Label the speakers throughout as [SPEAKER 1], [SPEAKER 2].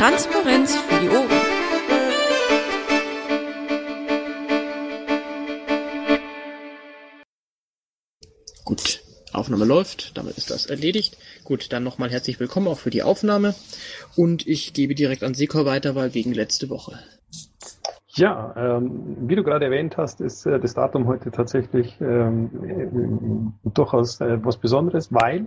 [SPEAKER 1] Transparenz für die Ohren.
[SPEAKER 2] Gut, Aufnahme läuft, damit ist das erledigt. Gut, dann nochmal herzlich willkommen auch für die Aufnahme. Und ich gebe direkt an Sekor weiter, weil wegen letzte Woche.
[SPEAKER 3] Ja, wie du gerade erwähnt hast, ist das Datum heute tatsächlich durchaus was Besonderes, weil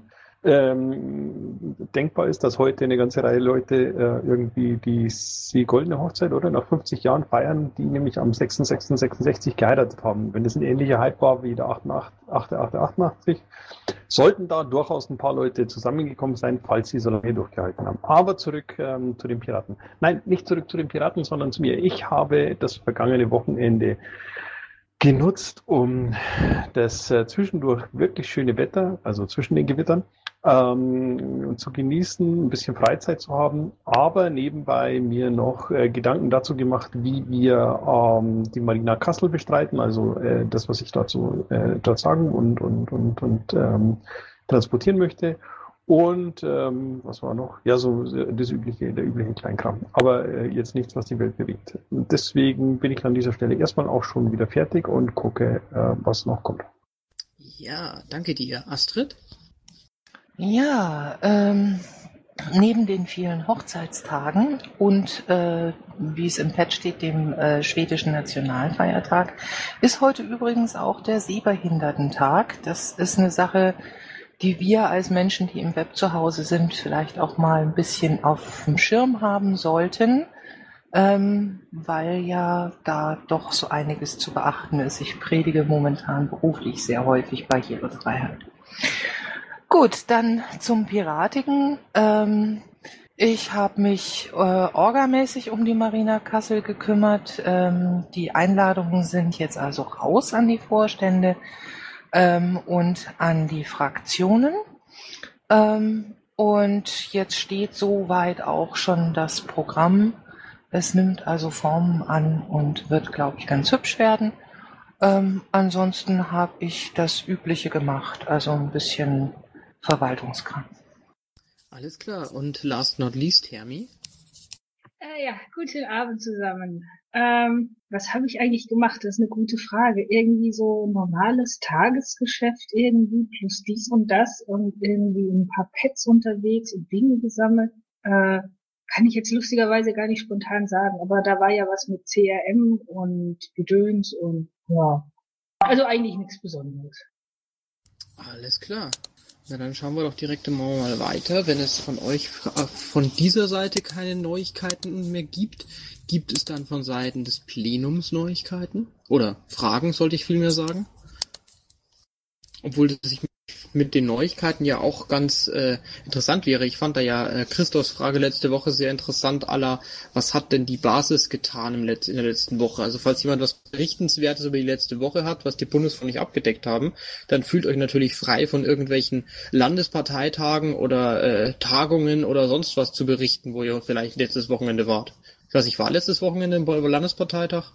[SPEAKER 3] denkbar ist, dass heute eine ganze Reihe Leute irgendwie die goldene Hochzeit oder nach 50 Jahren feiern, die nämlich am 6.6.66 geheiratet haben. Wenn das ein ähnlicher Hype war wie der 8.8.88, sollten da durchaus ein paar Leute zusammengekommen sein, falls sie so lange durchgehalten haben. Aber zurück zu den Piraten. Nein, nicht zurück zu den Piraten, sondern zu mir. Ich habe das vergangene Wochenende genutzt, um das zwischendurch wirklich schöne Wetter, also zwischen den Gewittern, zu genießen, ein bisschen Freizeit zu haben, aber nebenbei mir noch Gedanken dazu gemacht, wie wir die Marina Kassel bestreiten, also das, was ich dazu dort sagen und transportieren möchte. Und was war noch? Ja, so der übliche Kleinkram. Aber jetzt nichts, was die Welt bewegt. Und deswegen bin ich an dieser Stelle erstmal auch schon wieder fertig und gucke, was noch kommt.
[SPEAKER 2] Ja, danke dir. Astrid?
[SPEAKER 4] Ja, neben den vielen Hochzeitstagen und, wie es im Pad steht, dem schwedischen Nationalfeiertag, ist heute übrigens auch der Sehbehindertentag. Das ist eine Sache, die wir als Menschen, die im Web zu Hause sind, vielleicht auch mal ein bisschen auf dem Schirm haben sollten, weil ja da doch so einiges zu beachten ist. Ich predige momentan beruflich sehr häufig Barrierefreiheit. Gut, dann zum Piratigen. Ich habe mich orgamäßig um die Marina Kassel gekümmert. Die Einladungen sind jetzt also raus an die Vorstände und an die Fraktionen. Und jetzt steht soweit auch schon das Programm. Es nimmt also Formen an und wird, glaube ich, ganz hübsch werden. Ansonsten habe ich das Übliche gemacht, also ein bisschen Verwaltungskram.
[SPEAKER 2] Alles klar. Und last not least, Hermi?
[SPEAKER 5] Ja, guten Abend zusammen. Was habe ich eigentlich gemacht? Das ist eine gute Frage. Irgendwie so normales Tagesgeschäft irgendwie plus dies und das und irgendwie ein paar Pets unterwegs und Dinge gesammelt. Kann ich jetzt lustigerweise gar nicht spontan sagen, aber da war ja was mit CRM und Gedöns und ja. Also eigentlich nichts Besonderes.
[SPEAKER 2] Alles klar. Na, dann schauen wir doch direkt mal weiter. Wenn es von euch von dieser Seite keine Neuigkeiten mehr gibt, gibt es dann von Seiten des Plenums Neuigkeiten? Oder Fragen, sollte ich vielmehr sagen? Obwohl das sich mit den Neuigkeiten ja auch ganz interessant wäre. Ich fand da ja Christophs Frage letzte Woche sehr interessant, was hat denn die Basis getan in der letzten Woche? Also falls jemand was Berichtenswertes über die letzte Woche hat, was die Bundesfonds nicht abgedeckt haben, dann fühlt euch natürlich frei, von irgendwelchen Landesparteitagen oder Tagungen oder sonst was zu berichten, wo ihr vielleicht letztes Wochenende wart. Ich weiß nicht, war letztes Wochenende im Landesparteitag?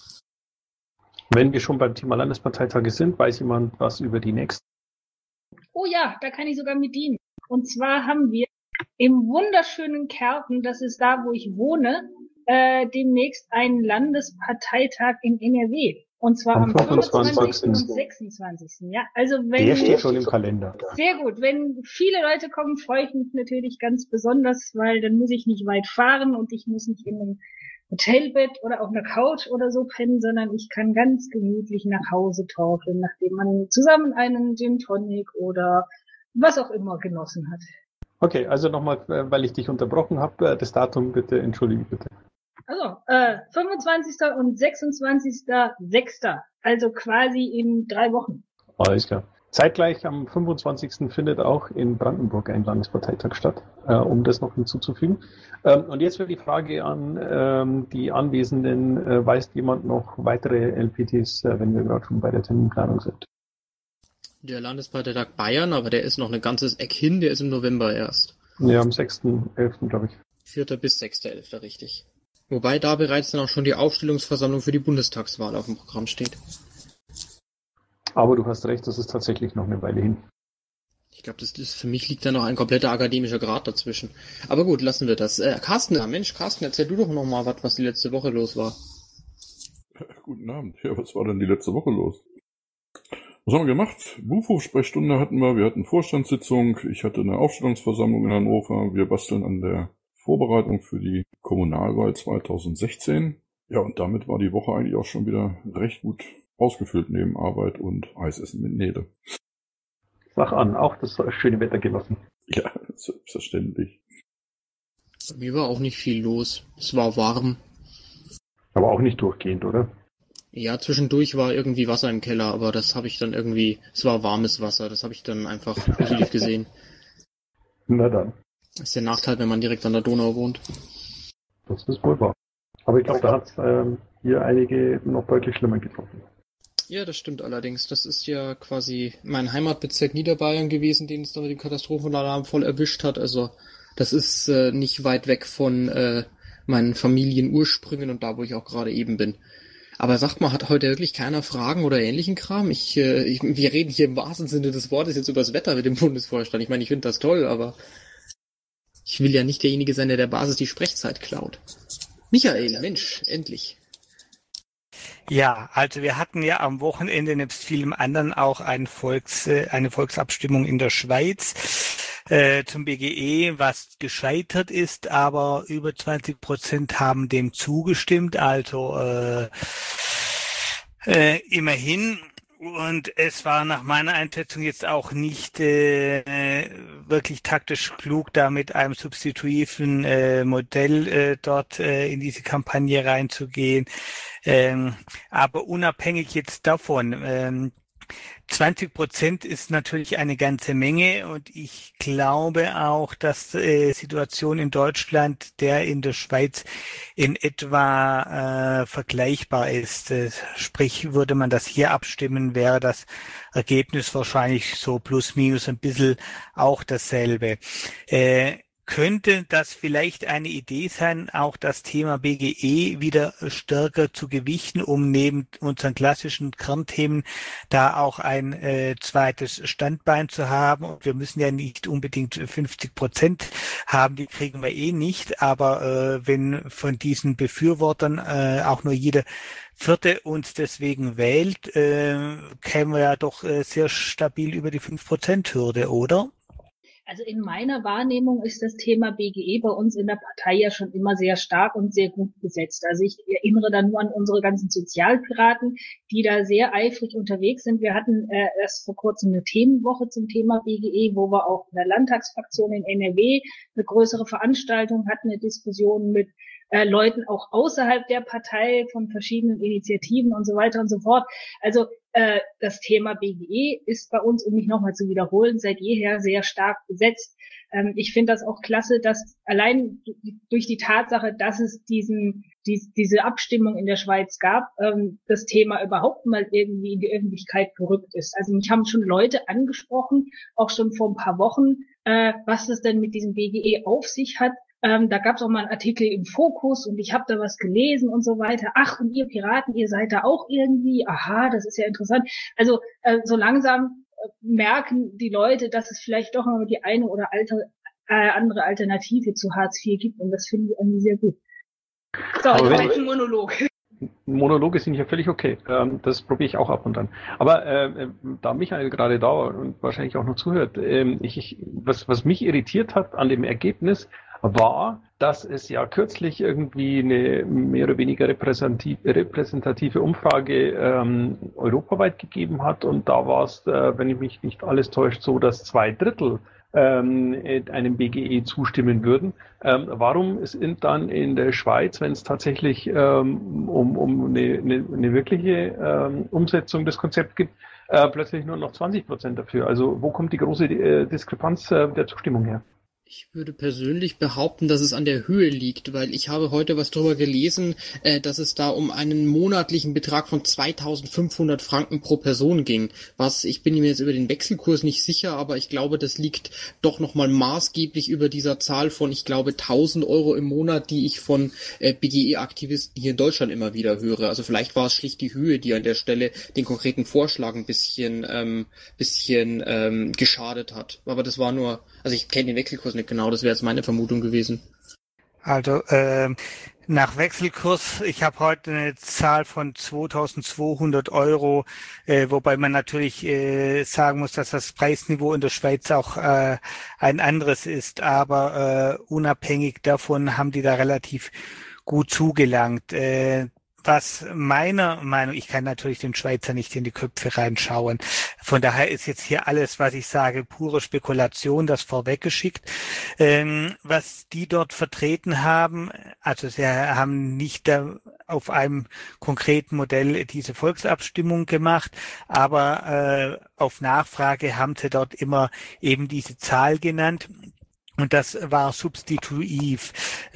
[SPEAKER 3] Wenn wir schon beim Thema Landesparteitage sind, weiß jemand was über die nächsten?
[SPEAKER 5] Oh ja, da kann ich sogar mit dienen. Und zwar haben wir im wunderschönen Kerpen, das ist da, wo ich wohne, demnächst einen Landesparteitag in NRW. Und zwar am 25. und 26. Ja, also wenn
[SPEAKER 3] Der steht schon im Kalender.
[SPEAKER 5] Sehr gut. Wenn viele Leute kommen, freue ich mich natürlich ganz besonders, weil dann muss ich nicht weit fahren und ich muss nicht in einem Hotelbett oder auf einer Couch oder so pennen, sondern ich kann ganz gemütlich nach Hause torkeln, nachdem man zusammen einen Gin Tonic oder was auch immer genossen hat.
[SPEAKER 3] Okay, also nochmal, weil ich dich unterbrochen habe, das Datum bitte, entschuldige bitte.
[SPEAKER 5] Also, 25. und 26.06., also quasi in 3 Wochen.
[SPEAKER 3] Alles klar. Zeitgleich am 25. findet auch in Brandenburg ein Landesparteitag statt, um das noch hinzuzufügen. Und jetzt wäre die Frage an die Anwesenden, weiß jemand noch weitere LPTs, wenn wir gerade schon bei der Terminplanung sind?
[SPEAKER 2] Der Landesparteitag Bayern, aber der ist noch ein ganzes Eck hin, der ist im November erst.
[SPEAKER 3] Ja, am 6.11., glaube ich.
[SPEAKER 2] 4. bis 6.11., richtig. Wobei da bereits dann auch schon die Aufstellungsversammlung für die Bundestagswahl auf dem Programm steht.
[SPEAKER 3] Aber du hast recht, das ist tatsächlich noch eine Weile hin.
[SPEAKER 2] Ich glaube, für mich liegt da noch ein kompletter akademischer Grad dazwischen. Aber gut, lassen wir das. Carsten, erzähl du doch noch mal was die letzte Woche los war.
[SPEAKER 1] Guten Abend. Ja, was war denn die letzte Woche los? Was haben wir gemacht? Berufssprechstunde hatten wir hatten Vorstandssitzung, ich hatte eine Aufstellungsversammlung in Hannover, wir basteln an der Vorbereitung für die Kommunalwahl 2016. Ja, und damit war die Woche eigentlich auch schon wieder recht gut ausgefüllt neben Arbeit und Eisessen mit Nele.
[SPEAKER 3] Sag an, auch das schöne Wetter genossen.
[SPEAKER 1] Ja, selbstverständlich.
[SPEAKER 2] Bei mir war auch nicht viel los. Es war warm.
[SPEAKER 3] Aber auch nicht durchgehend, oder?
[SPEAKER 2] Ja, zwischendurch war irgendwie Wasser im Keller, aber das habe ich dann irgendwie, es war warmes Wasser, das habe ich dann einfach positiv gesehen.
[SPEAKER 3] Na dann.
[SPEAKER 2] Das ist der Nachteil, wenn man direkt an der Donau wohnt.
[SPEAKER 3] Das ist wohl wahr. Aber ich glaube, da hat es hier einige noch deutlich schlimmer getroffen.
[SPEAKER 2] Ja, das stimmt allerdings. Das ist ja quasi mein Heimatbezirk Niederbayern gewesen, den es da mit dem Katastrophenalarm voll erwischt hat. Also das ist nicht weit weg von meinen Familienursprüngen und da, wo ich auch gerade eben bin. Aber sagt mal, hat heute wirklich keiner Fragen oder ähnlichen Kram? Wir reden hier im wahrsten Sinne des Wortes jetzt über das Wetter mit dem Bundesvorstand. Ich meine, ich finde das toll, aber ich will ja nicht derjenige sein, der der Basis die Sprechzeit klaut. Michael, Mensch, endlich.
[SPEAKER 6] Ja, also wir hatten ja am Wochenende nebst vielem anderen auch eine Volksabstimmung in der Schweiz zum BGE, was gescheitert ist, aber über 20% haben dem zugestimmt, also immerhin. Und es war nach meiner Einschätzung jetzt auch nicht wirklich taktisch klug, da mit einem substitutiven Modell dort in diese Kampagne reinzugehen. Aber unabhängig jetzt davon, 20% ist natürlich eine ganze Menge und ich glaube auch, dass Situation in Deutschland der in der Schweiz in etwa vergleichbar ist. Sprich, würde man das hier abstimmen, wäre das Ergebnis wahrscheinlich so plus minus ein bisschen auch dasselbe. Könnte das vielleicht eine Idee sein, auch das Thema BGE wieder stärker zu gewichten, um neben unseren klassischen Kernthemen da auch ein zweites Standbein zu haben? Und wir müssen ja nicht unbedingt 50% haben, die kriegen wir eh nicht. Aber wenn von diesen Befürwortern auch nur jeder Vierte uns deswegen wählt, kämen wir ja doch sehr stabil über die 5%-Hürde, oder?
[SPEAKER 5] Also in meiner Wahrnehmung ist das Thema BGE bei uns in der Partei ja schon immer sehr stark und sehr gut besetzt. Also ich erinnere da nur an unsere ganzen Sozialpiraten, die da sehr eifrig unterwegs sind. Wir hatten erst vor kurzem eine Themenwoche zum Thema BGE, wo wir auch in der Landtagsfraktion in NRW eine größere Veranstaltung hatten, eine Diskussion mit Leuten auch außerhalb der Partei von verschiedenen Initiativen und so weiter und so fort. Also das Thema BGE ist bei uns, um mich nochmal zu wiederholen, seit jeher sehr stark besetzt. Ich finde das auch klasse, dass allein durch die Tatsache, dass es diese Abstimmung in der Schweiz gab, das Thema überhaupt mal irgendwie in die Öffentlichkeit gerückt ist. Also mich haben schon Leute angesprochen, auch schon vor ein paar Wochen, was es denn mit diesem BGE auf sich hat. Da gab es auch mal einen Artikel im Fokus und ich habe da was gelesen und so weiter. Ach, und ihr Piraten, ihr seid da auch irgendwie? Aha, das ist ja interessant. Also so langsam merken die Leute, dass es vielleicht doch noch die eine oder andere Alternative zu Hartz IV gibt und das finde ich irgendwie sehr gut. So, das war jetzt ein Monolog.
[SPEAKER 3] Monologe sind ja völlig okay. Das probiere ich auch ab und an. Aber da Michael gerade da war und wahrscheinlich auch noch zuhört, was mich irritiert hat an dem Ergebnis, war, dass es ja kürzlich irgendwie eine mehr oder weniger repräsentative Umfrage europaweit gegeben hat und da war es, wenn ich mich nicht alles täuscht, so, dass 2/3 einem BGE zustimmen würden. Warum sind dann in der Schweiz, wenn es tatsächlich um eine wirkliche Umsetzung des Konzepts gibt, plötzlich nur noch 20% dafür? Also wo kommt die große Diskrepanz der Zustimmung her?
[SPEAKER 2] Ich würde persönlich behaupten, dass es an der Höhe liegt, weil ich habe heute was darüber gelesen, dass es da um einen monatlichen Betrag von 2.500 Franken pro Person ging. Ich bin mir jetzt über den Wechselkurs nicht sicher, aber ich glaube, das liegt doch nochmal maßgeblich über dieser Zahl von, ich glaube, 1.000 Euro im Monat, die ich von BGE-Aktivisten hier in Deutschland immer wieder höre. Also vielleicht war es schlicht die Höhe, die an der Stelle den konkreten Vorschlag ein bisschen geschadet hat. Aber das war nur, also ich kenne den Wechselkurs nicht genau, das wäre jetzt meine Vermutung gewesen.
[SPEAKER 6] Also nach Wechselkurs, ich habe heute eine Zahl von 2.200 Euro, wobei man natürlich sagen muss, dass das Preisniveau in der Schweiz auch ein anderes ist, aber unabhängig davon haben die da relativ gut zugelangt. Was meiner Meinung, ich kann natürlich den Schweizer nicht in die Köpfe reinschauen. Von daher ist jetzt hier alles, was ich sage, pure Spekulation, das vorweggeschickt. Was die dort vertreten haben, also sie haben nicht auf einem konkreten Modell diese Volksabstimmung gemacht, aber auf Nachfrage haben sie dort immer eben diese Zahl genannt. Und das war substitutiv.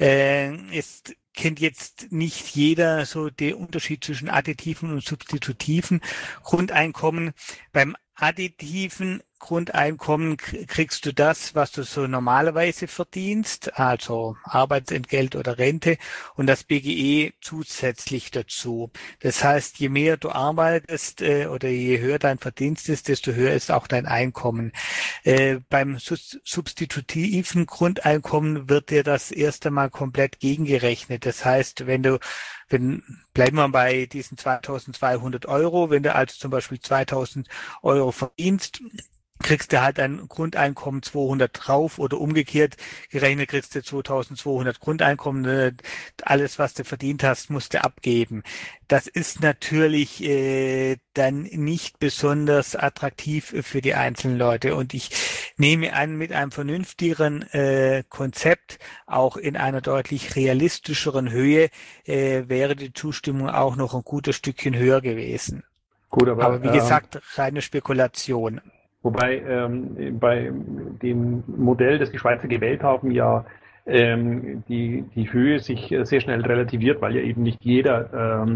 [SPEAKER 6] Kennt jetzt nicht jeder so den Unterschied zwischen additiven und substitutiven Grundeinkommen. Beim additiven Grundeinkommen kriegst du das, was du so normalerweise verdienst, also Arbeitsentgelt oder Rente, und das BGE zusätzlich dazu. Das heißt, je mehr du arbeitest oder je höher dein Verdienst ist, desto höher ist auch dein Einkommen. Beim substitutiven Grundeinkommen wird dir das erst einmal komplett gegengerechnet. Das heißt, bleiben wir bei diesen 2.200 Euro, wenn du also zum Beispiel 2.000 Euro verdienst, kriegst du halt ein Grundeinkommen 200 drauf oder umgekehrt gerechnet kriegst du 2.200 Grundeinkommen. Alles, was du verdient hast, musst du abgeben. Das ist natürlich dann nicht besonders attraktiv für die einzelnen Leute. Und ich nehme an, mit einem vernünftigeren Konzept, auch in einer deutlich realistischeren Höhe, wäre die Zustimmung auch noch ein gutes Stückchen höher gewesen.
[SPEAKER 3] Gut,
[SPEAKER 6] aber wie gesagt, reine Spekulation.
[SPEAKER 3] Wobei bei dem Modell, das die Schweizer gewählt haben, ja die Höhe sich sehr schnell relativiert, weil ja eben nicht jeder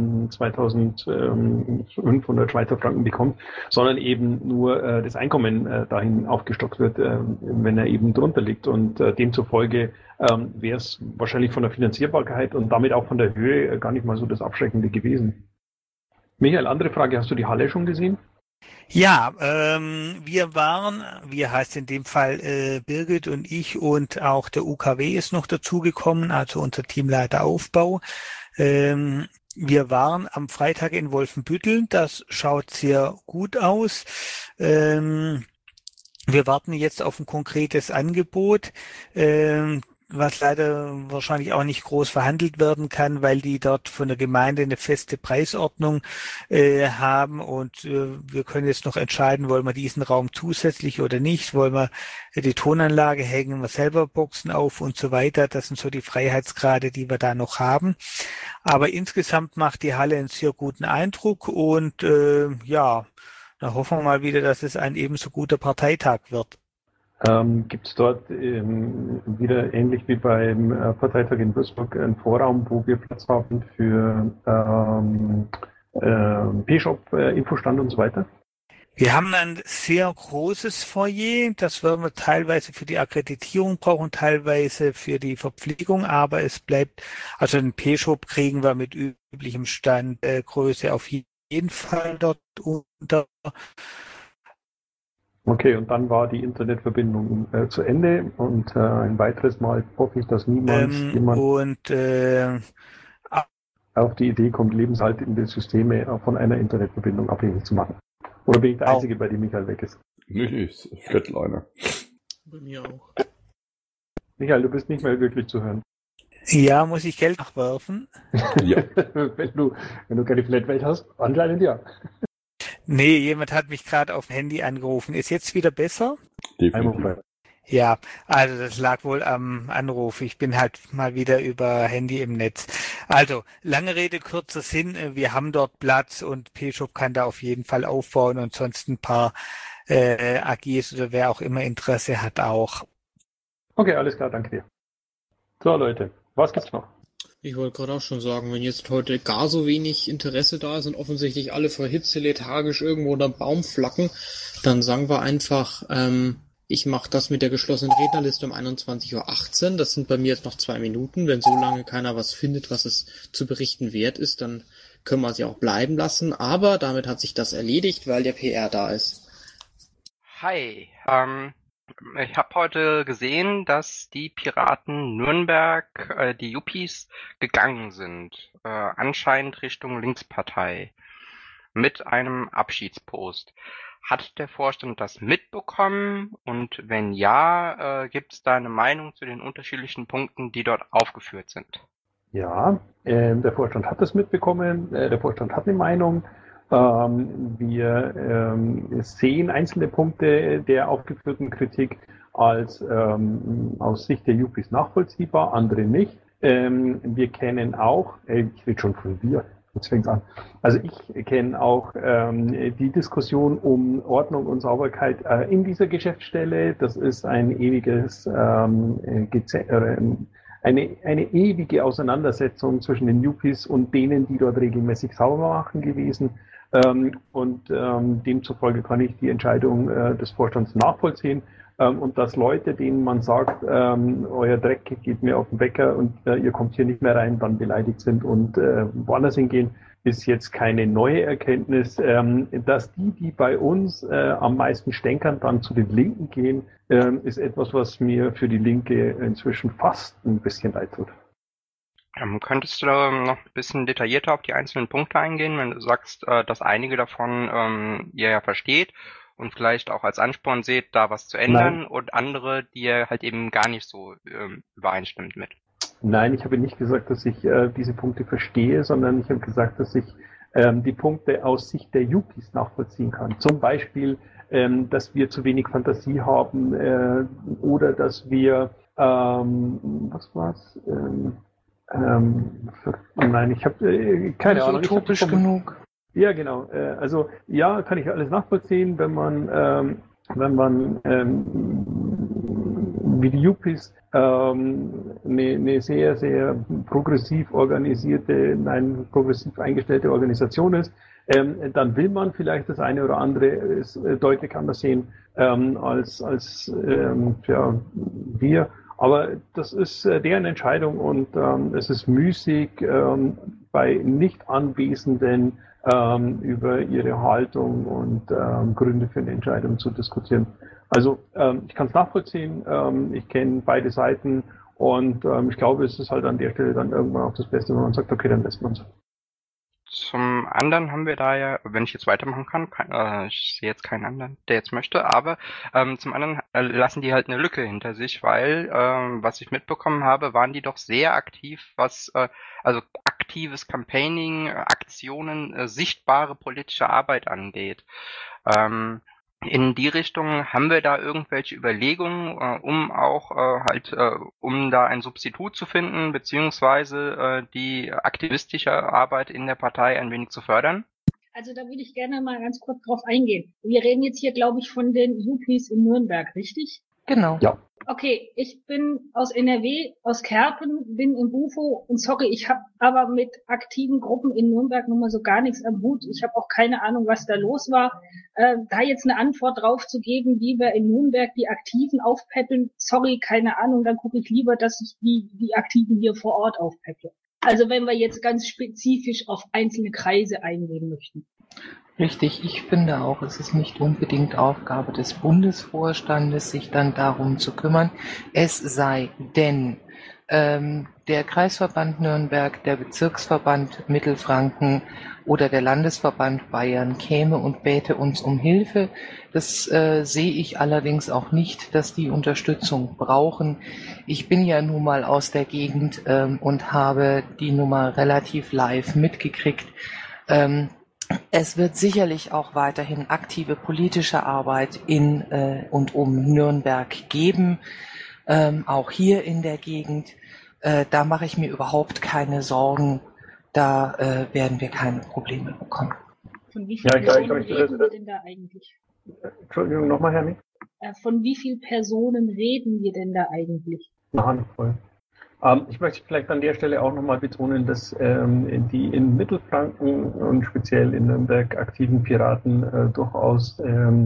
[SPEAKER 3] 2.500 Schweizer Franken bekommt, sondern eben nur das Einkommen dahin aufgestockt wird, wenn er eben drunter liegt. Und demzufolge wäre es wahrscheinlich von der Finanzierbarkeit und damit auch von der Höhe gar nicht mal so das Abschreckende gewesen. Michael, andere Frage, hast du die Halle schon gesehen?
[SPEAKER 6] Ja, wir heißt in dem Fall Birgit und ich und auch der UKW ist noch dazugekommen, also unser Teamleiter Aufbau. Wir waren am Freitag in Wolfenbüttel, das schaut sehr gut aus. Wir warten jetzt auf ein konkretes Angebot, was leider wahrscheinlich auch nicht groß verhandelt werden kann, weil die dort von der Gemeinde eine feste Preisordnung haben und wir können jetzt noch entscheiden, wollen wir diesen Raum zusätzlich oder nicht, wollen wir die Tonanlage hängen, wir selber Boxen auf und so weiter. Das sind so die Freiheitsgrade, die wir da noch haben. Aber insgesamt macht die Halle einen sehr guten Eindruck und da hoffen wir mal wieder, dass es ein ebenso guter Parteitag wird.
[SPEAKER 3] Gibt es dort wieder ähnlich wie beim Parteitag in Würzburg einen Vorraum, wo wir Platz haben für P-Shop, Infostand und so weiter?
[SPEAKER 6] Wir haben ein sehr großes Foyer, das werden wir teilweise für die Akkreditierung brauchen, teilweise für die Verpflegung, aber es bleibt, also einen P-Shop kriegen wir mit üblichem Stand Größe auf jeden Fall dort unter.
[SPEAKER 3] Okay, und dann war die Internetverbindung zu Ende und ein weiteres Mal hoffe ich, dass niemals jemand auf die Idee kommt, lebenshaltende Systeme von einer Internetverbindung abhängig zu machen. Oder bin ich der Einzige, bei dem Michael weg ist?
[SPEAKER 1] Nee, Flatliner.
[SPEAKER 2] Bei mir auch.
[SPEAKER 3] Michael, du bist nicht mehr wirklich zu hören.
[SPEAKER 6] Ja, muss ich Geld nachwerfen?
[SPEAKER 1] Ja.
[SPEAKER 3] wenn du keine Flatrate hast, anscheinend ja.
[SPEAKER 6] Nee, jemand hat mich gerade auf dem Handy angerufen. Ist jetzt wieder besser?
[SPEAKER 1] Definitiv.
[SPEAKER 6] Ja, also das lag wohl am Anruf. Ich bin halt mal wieder über Handy im Netz. Also, lange Rede, kurzer Sinn. Wir haben dort Platz und P-Shop kann da auf jeden Fall aufbauen und sonst ein paar AGs oder wer auch immer Interesse hat auch.
[SPEAKER 3] Okay, alles klar, danke dir. So, Leute, was gibt's noch?
[SPEAKER 2] Ich wollte gerade auch schon sagen, wenn jetzt heute gar so wenig Interesse da ist und offensichtlich alle vor Hitze lethargisch irgendwo unter Baum flacken, dann sagen wir einfach, ich mache das mit der geschlossenen Rednerliste um 21:18 Uhr. Das sind bei mir jetzt noch 2 Minuten. Wenn so lange keiner was findet, was es zu berichten wert ist, dann können wir sie auch bleiben lassen. Aber damit hat sich das erledigt, weil der PR da ist.
[SPEAKER 7] Hi, ich habe heute gesehen, dass die Piraten Nürnberg, die Yuppies, gegangen sind, anscheinend Richtung Linkspartei, mit einem Abschiedspost. Hat der Vorstand das mitbekommen? Und wenn ja, gibt es da eine Meinung zu den unterschiedlichen Punkten, die dort aufgeführt sind?
[SPEAKER 3] Ja, der Vorstand hat das mitbekommen, der Vorstand hat eine Meinung. Wir sehen einzelne Punkte der aufgeführten Kritik als aus Sicht der Yuppies nachvollziehbar, andere nicht. Wir kennen auch, ich rede schon von wir, jetzt fängt's an. Also ich kenne auch die Diskussion um Ordnung und Sauberkeit in dieser Geschäftsstelle. Das ist ein ewiges eine ewige Auseinandersetzung zwischen den Yuppies und denen, die dort regelmäßig sauber machen gewesen. Demzufolge kann ich die Entscheidung des Vorstands nachvollziehen. Und dass Leute, denen man sagt, euer Dreck geht mir auf den Wecker und ihr kommt hier nicht mehr rein, dann beleidigt sind und woanders hingehen, ist jetzt keine neue Erkenntnis. Dass die bei uns am meisten stänkern, dann zu den Linken gehen, ist etwas, was mir für die Linke inzwischen fast ein bisschen leid tut.
[SPEAKER 7] Könntest du da noch ein bisschen detaillierter auf die einzelnen Punkte eingehen, wenn du sagst, dass einige davon ihr ja versteht und vielleicht auch als Ansporn seht, da was zu ändern? Nein. Und andere, die ihr halt eben gar nicht so übereinstimmt mit?
[SPEAKER 3] Nein, ich habe nicht gesagt, dass ich diese Punkte verstehe, sondern ich habe gesagt, dass ich die Punkte aus Sicht der Yuppies nachvollziehen kann. Zum Beispiel, dass wir zu wenig Fantasie haben oder dass wir, was war's? Nein, ich habe keine Ahnung.
[SPEAKER 4] Utopisch genug.
[SPEAKER 3] Ja, genau. Also ja, kann ich alles nachvollziehen, wenn man wie die Yuppies eine sehr, sehr progressiv progressiv eingestellte Organisation ist, dann will man vielleicht das eine oder andere deutlich anders sehen als wir. Aber das ist deren Entscheidung und es ist müßig, bei Nicht-Anwesenden über ihre Haltung und Gründe für eine Entscheidung zu diskutieren. Also ich kann es nachvollziehen, ich kenne beide Seiten und ich glaube, es ist halt an der Stelle dann irgendwann auch das Beste, wenn man sagt, okay, dann lässt man es.
[SPEAKER 7] Zum anderen haben wir da ja, wenn ich jetzt weitermachen kann, ich sehe jetzt keinen anderen, der jetzt möchte, aber zum anderen lassen die halt eine Lücke hinter sich, weil, was ich mitbekommen habe, waren die doch sehr aktiv, was also aktives Campaigning, Aktionen, sichtbare politische Arbeit angeht. In die Richtung haben wir da irgendwelche Überlegungen, um auch um da ein Substitut zu finden, beziehungsweise die aktivistische Arbeit in der Partei ein wenig zu fördern?
[SPEAKER 5] Also da würde ich gerne mal ganz kurz drauf eingehen. Wir reden jetzt hier, glaube ich, von den Yuppies in Nürnberg, richtig?
[SPEAKER 4] Genau.
[SPEAKER 3] Ja.
[SPEAKER 5] Okay, ich bin aus NRW, aus Kerpen, bin im Bufo und sorry, ich habe aber mit aktiven Gruppen in Nürnberg nun mal so gar nichts am Hut. Ich habe auch keine Ahnung, was da los war. Da jetzt eine Antwort drauf zu geben, wie wir in Nürnberg die Aktiven aufpäppeln, sorry, keine Ahnung, dann gucke ich lieber, dass ich die Aktiven hier vor Ort aufpäpple. Also wenn wir jetzt ganz spezifisch auf einzelne Kreise eingehen möchten.
[SPEAKER 4] Richtig, ich finde auch, es ist nicht unbedingt Aufgabe des Bundesvorstandes, sich dann darum zu kümmern. Es sei denn, der Kreisverband Nürnberg, der Bezirksverband Mittelfranken oder der Landesverband Bayern käme und bäte uns um Hilfe. Das sehe ich allerdings auch nicht, dass die Unterstützung brauchen. Ich bin ja nun mal aus der Gegend und habe die Nummer relativ live mitgekriegt. Es wird sicherlich auch weiterhin aktive politische Arbeit in und um Nürnberg geben, auch hier in der Gegend. Da mache ich mir überhaupt keine Sorgen. Da werden wir keine Probleme bekommen.
[SPEAKER 5] Von wie vielen Personen reden wir denn da eigentlich?
[SPEAKER 3] Entschuldigung, nochmal, Herr Mick.
[SPEAKER 5] Von wie vielen Personen reden wir denn da eigentlich?
[SPEAKER 3] Eine Handvoll. Ich möchte vielleicht an der Stelle auch nochmal betonen, dass die in Mittelfranken und speziell in Nürnberg aktiven Piraten durchaus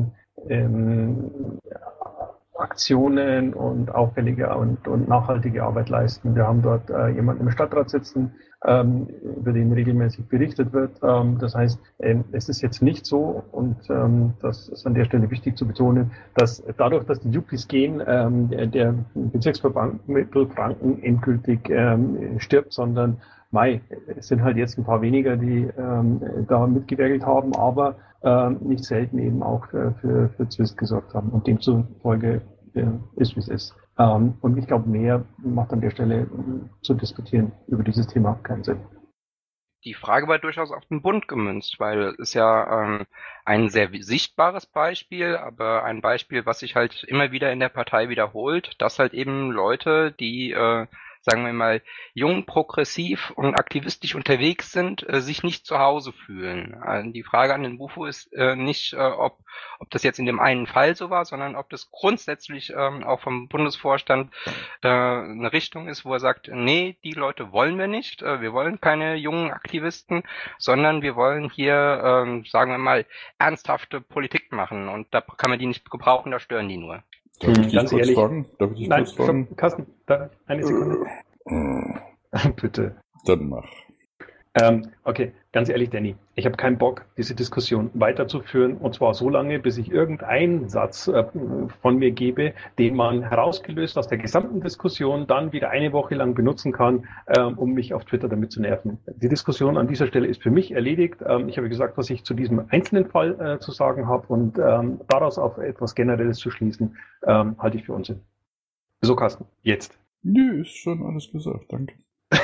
[SPEAKER 3] Aktionen und auffällige und nachhaltige Arbeit leisten. Wir haben dort jemanden im Stadtrat sitzen, über den regelmäßig berichtet wird. Das heißt, es ist jetzt nicht so, und das ist an der Stelle wichtig zu betonen, dass dadurch, dass die Yuppies gehen, der Bezirksverband Mittelfranken endgültig stirbt, sondern es sind halt jetzt ein paar weniger, die da mitgewerkelt haben, aber nicht selten eben auch für Zwist gesorgt haben und demzufolge ist, wie es ist. Und ich glaube, mehr macht an der Stelle zu diskutieren über dieses Thema keinen Sinn.
[SPEAKER 7] Die Frage war durchaus auf den Bund gemünzt, weil es ist ja ein sehr sichtbares Beispiel, aber ein Beispiel, was sich halt immer wieder in der Partei wiederholt, dass halt eben Leute, die sagen wir mal, jung, progressiv und aktivistisch unterwegs sind, sich nicht zu Hause fühlen. Also die Frage an den Bufo ist nicht, ob das jetzt in dem einen Fall so war, sondern ob das grundsätzlich auch vom Bundesvorstand eine Richtung ist, wo er sagt, nee, die Leute wollen wir nicht, wir wollen keine jungen Aktivisten, sondern wir wollen hier, sagen wir mal, ernsthafte Politik machen und da kann man die nicht gebrauchen, da stören die nur.
[SPEAKER 1] Darf ich dich
[SPEAKER 3] Ganz
[SPEAKER 1] kurz
[SPEAKER 3] ehrlich.
[SPEAKER 1] fragen?
[SPEAKER 3] Nein, stopp, Carsten, eine Sekunde. Bitte.
[SPEAKER 1] Dann mach.
[SPEAKER 3] Okay, ganz ehrlich, Danny, ich habe keinen Bock, diese Diskussion weiterzuführen, und zwar so lange, bis ich irgendeinen Satz von mir gebe, den man herausgelöst aus der gesamten Diskussion dann wieder eine Woche lang benutzen kann, um mich auf Twitter damit zu nerven. Die Diskussion an dieser Stelle ist für mich erledigt. Ich habe gesagt, was ich zu diesem einzelnen Fall zu sagen habe, und daraus auf etwas Generelles zu schließen, halte ich für Unsinn. So, Carsten, jetzt.
[SPEAKER 1] Nö, ist schon alles gesagt, danke.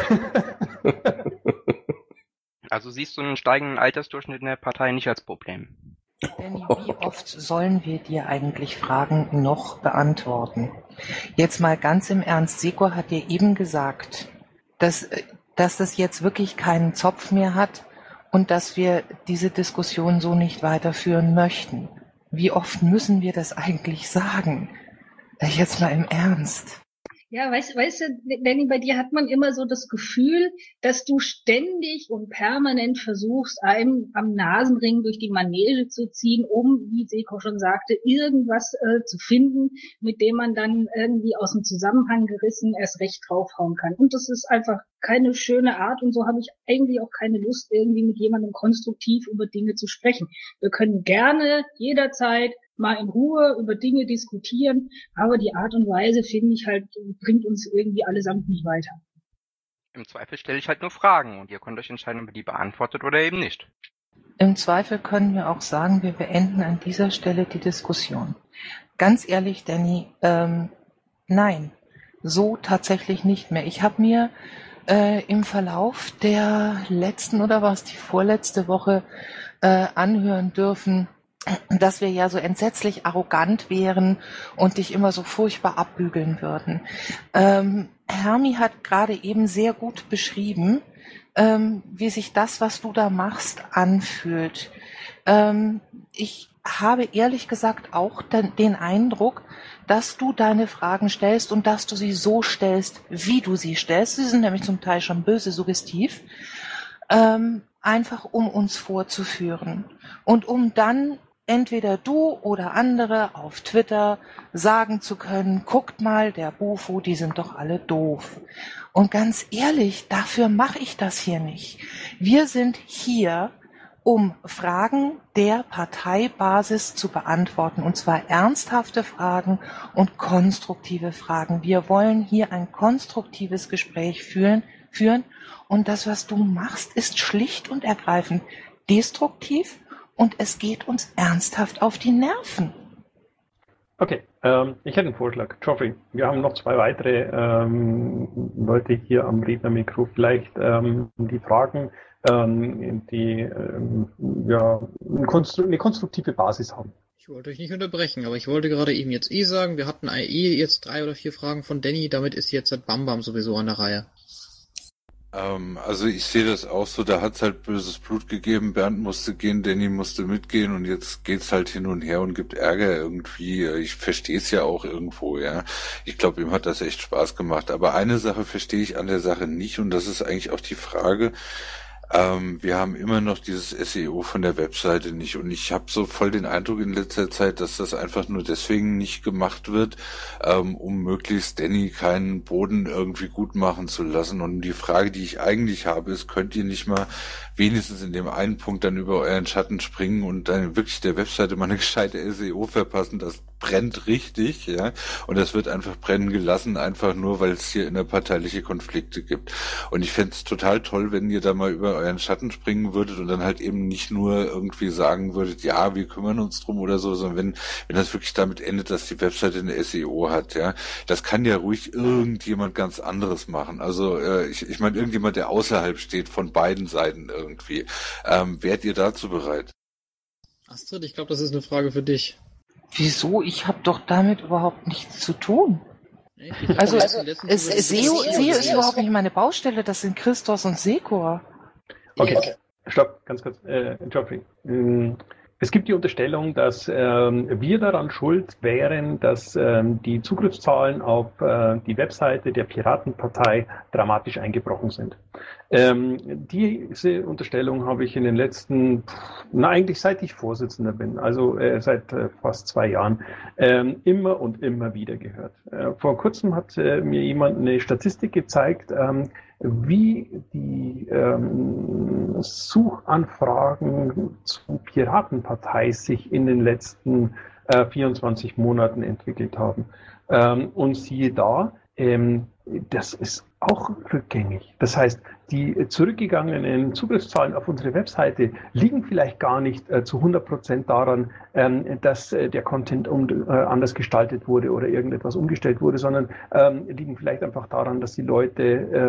[SPEAKER 7] Also siehst du einen steigenden Altersdurchschnitt in der Partei nicht als Problem?
[SPEAKER 4] Danny, wie oft sollen wir dir eigentlich Fragen noch beantworten? Jetzt mal ganz im Ernst, Seko hat dir eben gesagt, dass das jetzt wirklich keinen Zopf mehr hat und dass wir diese Diskussion so nicht weiterführen möchten. Wie oft müssen wir das eigentlich sagen? Jetzt mal im Ernst.
[SPEAKER 5] Ja, weißt du, Danny, bei dir hat man immer so das Gefühl, dass du ständig und permanent versuchst, einem am Nasenring durch die Manege zu ziehen, um, wie Seko schon sagte, irgendwas zu finden, mit dem man dann irgendwie aus dem Zusammenhang gerissen erst recht draufhauen kann. Und das ist einfach keine schöne Art, und so habe ich eigentlich auch keine Lust, irgendwie mit jemandem konstruktiv über Dinge zu sprechen. Wir können gerne jederzeit mal in Ruhe über Dinge diskutieren, aber die Art und Weise, finde ich halt, bringt uns irgendwie allesamt nicht weiter.
[SPEAKER 7] Im Zweifel stelle ich halt nur Fragen und ihr könnt euch entscheiden, ob ihr die beantwortet oder eben nicht.
[SPEAKER 4] Im Zweifel können wir auch sagen, wir beenden an dieser Stelle die Diskussion. Ganz ehrlich, Danny, nein, so tatsächlich nicht mehr. Ich habe mir im Verlauf der letzten oder was die vorletzte Woche anhören dürfen, dass wir ja so entsetzlich arrogant wären und dich immer so furchtbar abbügeln würden. Hermi hat gerade eben sehr gut beschrieben, wie sich das, was du da machst, anfühlt. Ich habe ehrlich gesagt auch den Eindruck, dass du deine Fragen stellst und dass du sie so stellst, wie du sie stellst. Sie sind nämlich zum Teil schon böse suggestiv. Einfach um uns vorzuführen und um dann entweder du oder andere auf Twitter sagen zu können, guckt mal, der Bufo, die sind doch alle doof. Und ganz ehrlich, dafür mache ich das hier nicht. Wir sind hier, um Fragen der Parteibasis zu beantworten, und zwar ernsthafte Fragen und konstruktive Fragen. Wir wollen hier ein konstruktives Gespräch führen, und das, was du machst, ist schlicht und ergreifend destruktiv, und es geht uns ernsthaft auf die Nerven.
[SPEAKER 3] Okay, ich hätte einen Vorschlag. Geoffrey, wir haben noch 2 weitere Leute hier am Rednermikro. Vielleicht die Fragen, die eine konstruktive Basis haben.
[SPEAKER 2] Ich wollte euch nicht unterbrechen, aber ich wollte gerade eben jetzt sagen, wir hatten jetzt 3 oder 4 Fragen von Danny, damit ist jetzt das Bam Bam sowieso an der Reihe.
[SPEAKER 8] Also ich sehe das auch so, da hat's halt böses Blut gegeben, Bernd musste gehen, Danny musste mitgehen und jetzt geht's halt hin und her und gibt Ärger irgendwie. Ich verstehe es ja auch irgendwo, ja. Ich glaube, ihm hat das echt Spaß gemacht. Aber eine Sache verstehe ich an der Sache nicht und das ist eigentlich auch die Frage, wir haben immer noch dieses SEO von der Webseite nicht und ich habe so voll den Eindruck in letzter Zeit, dass das einfach nur deswegen nicht gemacht wird, um möglichst Danny keinen Boden irgendwie gut machen zu lassen. Und die Frage, die ich eigentlich habe, ist, könnt ihr nicht mal wenigstens in dem einen Punkt dann über euren Schatten springen und dann wirklich der Webseite mal eine gescheite SEO verpassen? Das brennt richtig, ja, und das wird einfach brennen gelassen, einfach nur, weil es hier innerparteiliche Konflikte gibt. Und ich fände es total toll, wenn ihr da mal über euren Schatten springen würdet und dann halt eben nicht nur irgendwie sagen würdet, ja, wir kümmern uns drum oder so, sondern wenn das wirklich damit endet, dass die Webseite eine SEO hat, ja, das kann ja ruhig irgendjemand ganz anderes machen. Also ich meine, irgendjemand, der außerhalb steht von beiden Seiten irgendwie. Wärt ihr dazu bereit?
[SPEAKER 2] Astrid, ich glaube, das ist eine Frage für dich.
[SPEAKER 4] Wieso? Ich habe doch damit überhaupt nichts zu tun. Also SEO ist überhaupt nicht meine Baustelle, das sind Christos und Sekor.
[SPEAKER 3] Okay, stopp, ganz kurz. Geoffrey. Es gibt die Unterstellung, dass wir daran schuld wären, dass die Zugriffszahlen auf die Webseite der Piratenpartei dramatisch eingebrochen sind. Diese Unterstellung habe ich in den letzten, eigentlich seit ich Vorsitzender bin, also seit fast 2 Jahren, immer und immer wieder gehört. Vor kurzem hat mir jemand eine Statistik gezeigt, wie die Suchanfragen zu Piratenpartei sich in den letzten 24 Monaten entwickelt haben. Und siehe da, das ist auch rückgängig. Das heißt, die zurückgegangenen Zugriffszahlen auf unsere Webseite liegen vielleicht gar nicht zu 100% daran, dass der Content anders gestaltet wurde oder irgendetwas umgestellt wurde, sondern liegen vielleicht einfach daran, dass die Leute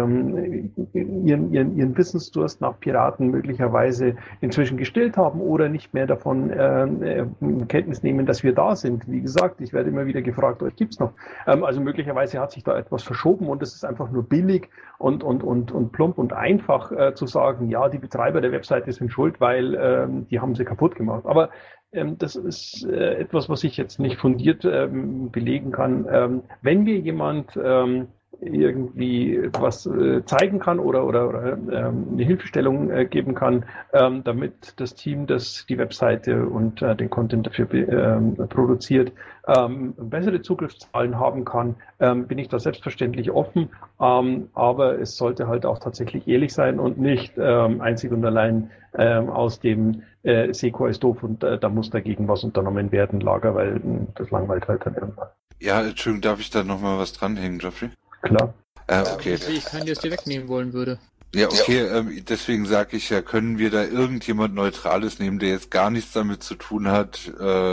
[SPEAKER 3] ihren Wissensdurst nach Piraten möglicherweise inzwischen gestillt haben oder nicht mehr davon Kenntnis nehmen, dass wir da sind. Wie gesagt, ich werde immer wieder gefragt, euch gibt's noch. Also möglicherweise hat sich da etwas verschoben und es ist einfach nur billig und plump und einfach zu sagen, ja, die Betreiber der Webseite sind schuld, weil die haben sie kaputt gemacht. Aber das ist etwas, was ich jetzt nicht fundiert belegen kann. Wenn mir jemand irgendwie was zeigen kann oder eine Hilfestellung geben kann, damit das Team, das die Webseite und den Content dafür produziert, bessere Zugriffszahlen haben kann, bin ich da selbstverständlich offen, aber es sollte halt auch tatsächlich ehrlich sein und nicht einzig und allein aus dem Sekor ist doof und da muss dagegen was unternommen werden, Lager, weil das langweilt halt dann irgendwann.
[SPEAKER 8] Ja, Entschuldigung, darf ich da nochmal was dranhängen, Geoffrey?
[SPEAKER 3] Klar.
[SPEAKER 8] Okay.
[SPEAKER 2] Ich sehe keinen, der es dir wegnehmen wollen würde.
[SPEAKER 8] Ja, okay, deswegen sage ich ja, können wir da irgendjemand Neutrales nehmen, der jetzt gar nichts damit zu tun hat,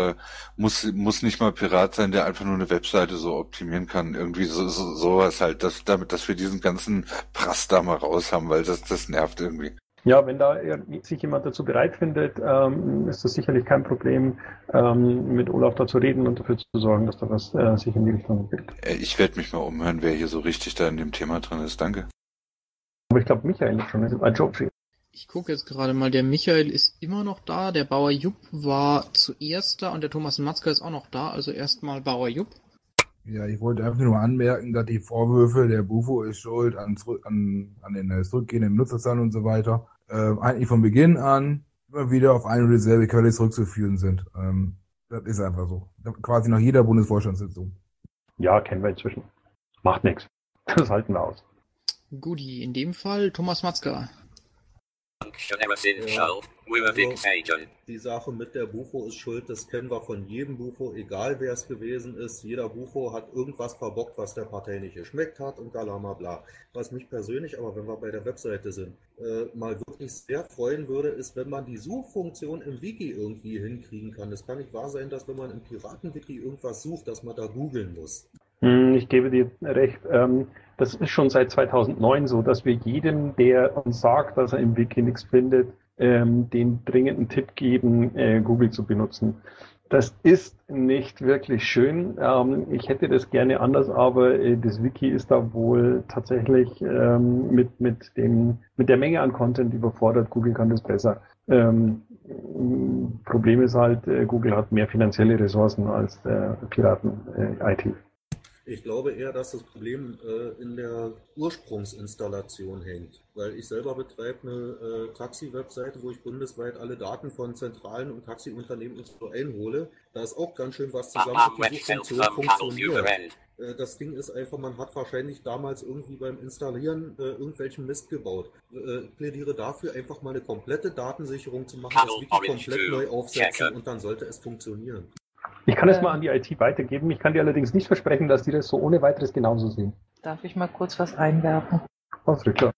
[SPEAKER 8] muss nicht mal Pirat sein, der einfach nur eine Webseite so optimieren kann, irgendwie sowas halt, dass wir diesen ganzen Prass da mal raus haben, weil das nervt irgendwie.
[SPEAKER 3] Ja, wenn da sich jemand dazu bereit findet, ist das sicherlich kein Problem, mit Olaf da zu reden und dafür zu sorgen, dass da was sich in die Richtung entwickelt.
[SPEAKER 8] Ich werde mich mal umhören, wer hier so richtig da in dem Thema drin ist. Danke.
[SPEAKER 3] Aber ich glaube, Michael ist schon ein Geoffrey.
[SPEAKER 2] Ich gucke jetzt gerade mal, der Michael ist immer noch da, der Bauer Jupp war zuerst da und der Thomas Matzke ist auch noch da, also erstmal Bauer Jupp.
[SPEAKER 9] Ja, ich wollte einfach nur anmerken, dass die Vorwürfe, der Bufo ist schuld an den zurückgehenden Nutzerzahlen und so weiter, eigentlich von Beginn an immer wieder auf eine und dieselbe Quelle zurückzuführen sind. Das ist einfach so. Quasi nach jeder Bundesvorstandssitzung.
[SPEAKER 3] Ja, kennen wir inzwischen. Macht nichts. Das halten wir aus.
[SPEAKER 2] Guti, in dem Fall Thomas Matzke.
[SPEAKER 10] Die Sache mit der Bufo ist schuld, das kennen wir von jedem Bufo, egal wer es gewesen ist. Jeder Bufo hat irgendwas verbockt, was der Partei nicht geschmeckt hat und galama bla. Was mich persönlich, aber wenn wir bei der Webseite sind, mal wirklich sehr freuen würde, ist, wenn man die Suchfunktion im Wiki irgendwie hinkriegen kann. Es kann nicht wahr sein, dass wenn man im Piraten-Wiki irgendwas sucht, dass man da googeln muss.
[SPEAKER 3] Ich gebe dir recht. Das ist schon seit 2009 so, dass wir jedem, der uns sagt, dass er im Wiki nichts findet, den dringenden Tipp geben, Google zu benutzen. Das ist nicht wirklich schön. Ich hätte das gerne anders, aber das Wiki ist da wohl tatsächlich mit der Menge an Content überfordert. Google kann das besser. Problem ist halt, Google hat mehr finanzielle Ressourcen als Piraten IT.
[SPEAKER 10] Ich glaube eher, dass das Problem in der Ursprungsinstallation hängt, weil ich selber betreibe eine Taxi-Webseite, wo ich bundesweit alle Daten von Zentralen und Taxiunternehmen so einhole. Da ist auch ganz schön was zusammen, ob die Suchfunktion funktioniert. Das Ding ist einfach, man hat wahrscheinlich damals irgendwie beim Installieren irgendwelchen Mist gebaut. Plädiere dafür, einfach mal eine komplette Datensicherung zu machen, das Wiki komplett neu aufsetzen und dann sollte es funktionieren.
[SPEAKER 3] Ich kann es mal an die IT weitergeben. Ich kann dir allerdings nicht versprechen, dass die das so ohne weiteres genauso sehen.
[SPEAKER 4] Darf ich mal kurz was einwerfen?
[SPEAKER 3] Klar.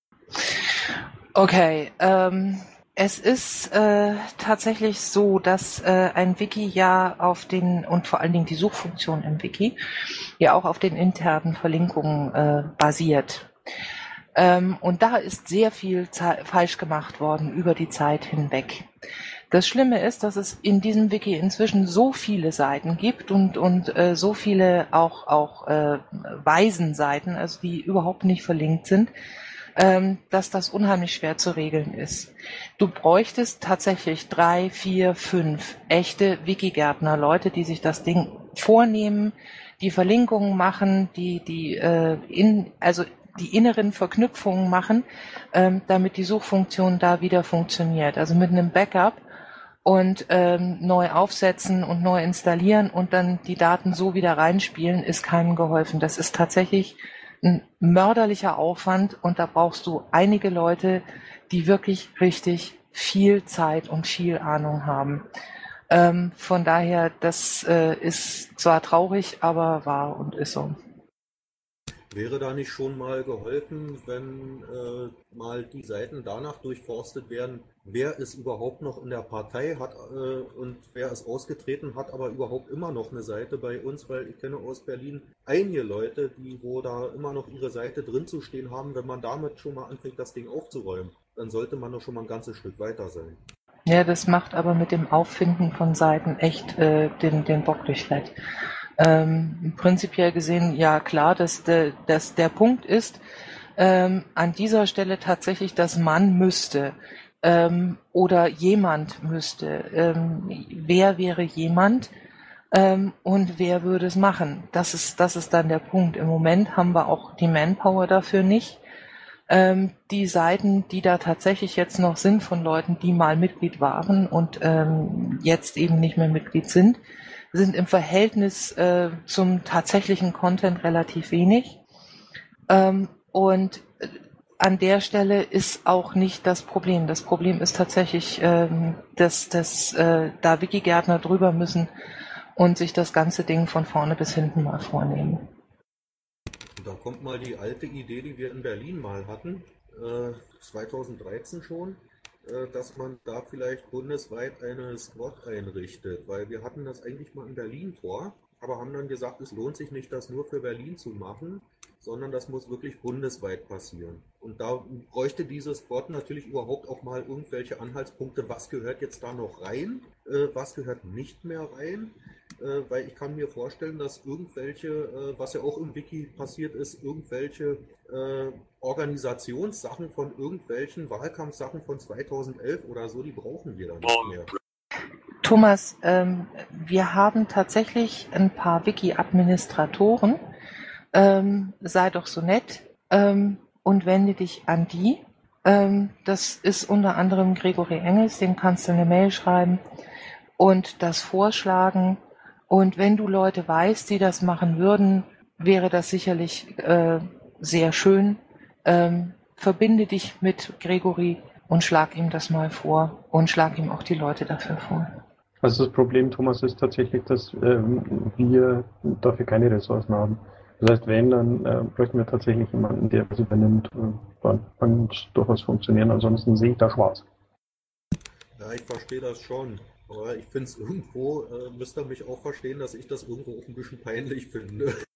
[SPEAKER 4] Okay, es ist tatsächlich so, dass ein Wiki ja auf den, und vor allen Dingen die Suchfunktion im Wiki, ja auch auf den internen Verlinkungen basiert. Und da ist sehr viel falsch gemacht worden über die Zeit hinweg. Das Schlimme ist, dass es in diesem Wiki inzwischen so viele Seiten gibt und so viele auch Waisenseiten, also die überhaupt nicht verlinkt sind, dass das unheimlich schwer zu regeln ist. Du bräuchtest tatsächlich 3, 4, 5 echte Wikigärtner, Leute, die sich das Ding vornehmen, die Verlinkungen machen, die inneren Verknüpfungen machen, damit die Suchfunktion da wieder funktioniert. Also mit einem Backup und neu aufsetzen und neu installieren und dann die Daten so wieder reinspielen, ist keinem geholfen. Das ist tatsächlich ein mörderlicher Aufwand und da brauchst du einige Leute, die wirklich richtig viel Zeit und viel Ahnung haben. Von daher, das ist zwar traurig, aber wahr und ist so.
[SPEAKER 10] Wäre da nicht schon mal geholfen, wenn mal die Seiten danach durchforstet werden, wer ist überhaupt noch in der Partei hat und wer ist ausgetreten, hat aber überhaupt immer noch eine Seite bei uns, weil ich kenne aus Berlin einige Leute, wo da immer noch ihre Seite drin zu stehen haben. Wenn man damit schon mal anfängt, das Ding aufzuräumen, dann sollte man doch schon mal ein ganzes Stück weiter sein.
[SPEAKER 4] Ja, das macht aber mit dem Auffinden von Seiten echt den Bock durchfett. Prinzipiell gesehen, ja klar, dass der Punkt ist, an dieser Stelle tatsächlich, dass man müsste oder jemand müsste. Wer wäre jemand und wer würde es machen? Das ist dann der Punkt. Im Moment haben wir auch die Manpower dafür nicht. Die Seiten, die da tatsächlich jetzt noch sind von Leuten, die mal Mitglied waren und jetzt eben nicht mehr Mitglied sind im Verhältnis zum tatsächlichen Content relativ wenig. Und an der Stelle ist auch nicht das Problem. Das Problem ist tatsächlich, dass da Wikigärtner drüber müssen und sich das ganze Ding von vorne bis hinten mal vornehmen.
[SPEAKER 10] Da kommt mal die alte Idee, die wir in Berlin mal hatten, 2013 schon, dass man da vielleicht bundesweit eine Squad einrichtet, weil wir hatten das eigentlich mal in Berlin vor, aber haben dann gesagt, es lohnt sich nicht, das nur für Berlin zu machen, sondern das muss wirklich bundesweit passieren. Und da bräuchte dieses Squad natürlich überhaupt auch mal irgendwelche Anhaltspunkte, was gehört jetzt da noch rein, was gehört nicht mehr rein, weil ich kann mir vorstellen, dass irgendwelche, was ja auch im Wiki passiert ist, irgendwelche Organisationssachen von irgendwelchen Wahlkampfsachen von 2011 oder so, die brauchen wir dann nicht mehr.
[SPEAKER 4] Thomas, wir haben tatsächlich ein paar Wiki-Administratoren. Sei doch so nett und wende dich an die. Das ist unter anderem Gregory Engels, dem kannst du eine Mail schreiben und das vorschlagen. Und wenn du Leute weißt, die das machen würden, wäre das sicherlich sehr schön. Verbinde dich mit Gregory und schlag ihm das mal vor und schlag ihm auch die Leute dafür vor.
[SPEAKER 3] Also das Problem, Thomas, ist tatsächlich, dass wir dafür keine Ressourcen haben. Das heißt, wenn, dann bräuchten wir tatsächlich jemanden, der das übernimmt. Dann kann es durchaus funktionieren, ansonsten sehe ich da schwarz.
[SPEAKER 10] Ja, ich verstehe das schon. Aber ich finde es irgendwo, müsst ihr mich auch verstehen, dass ich das irgendwo auch ein bisschen peinlich finde.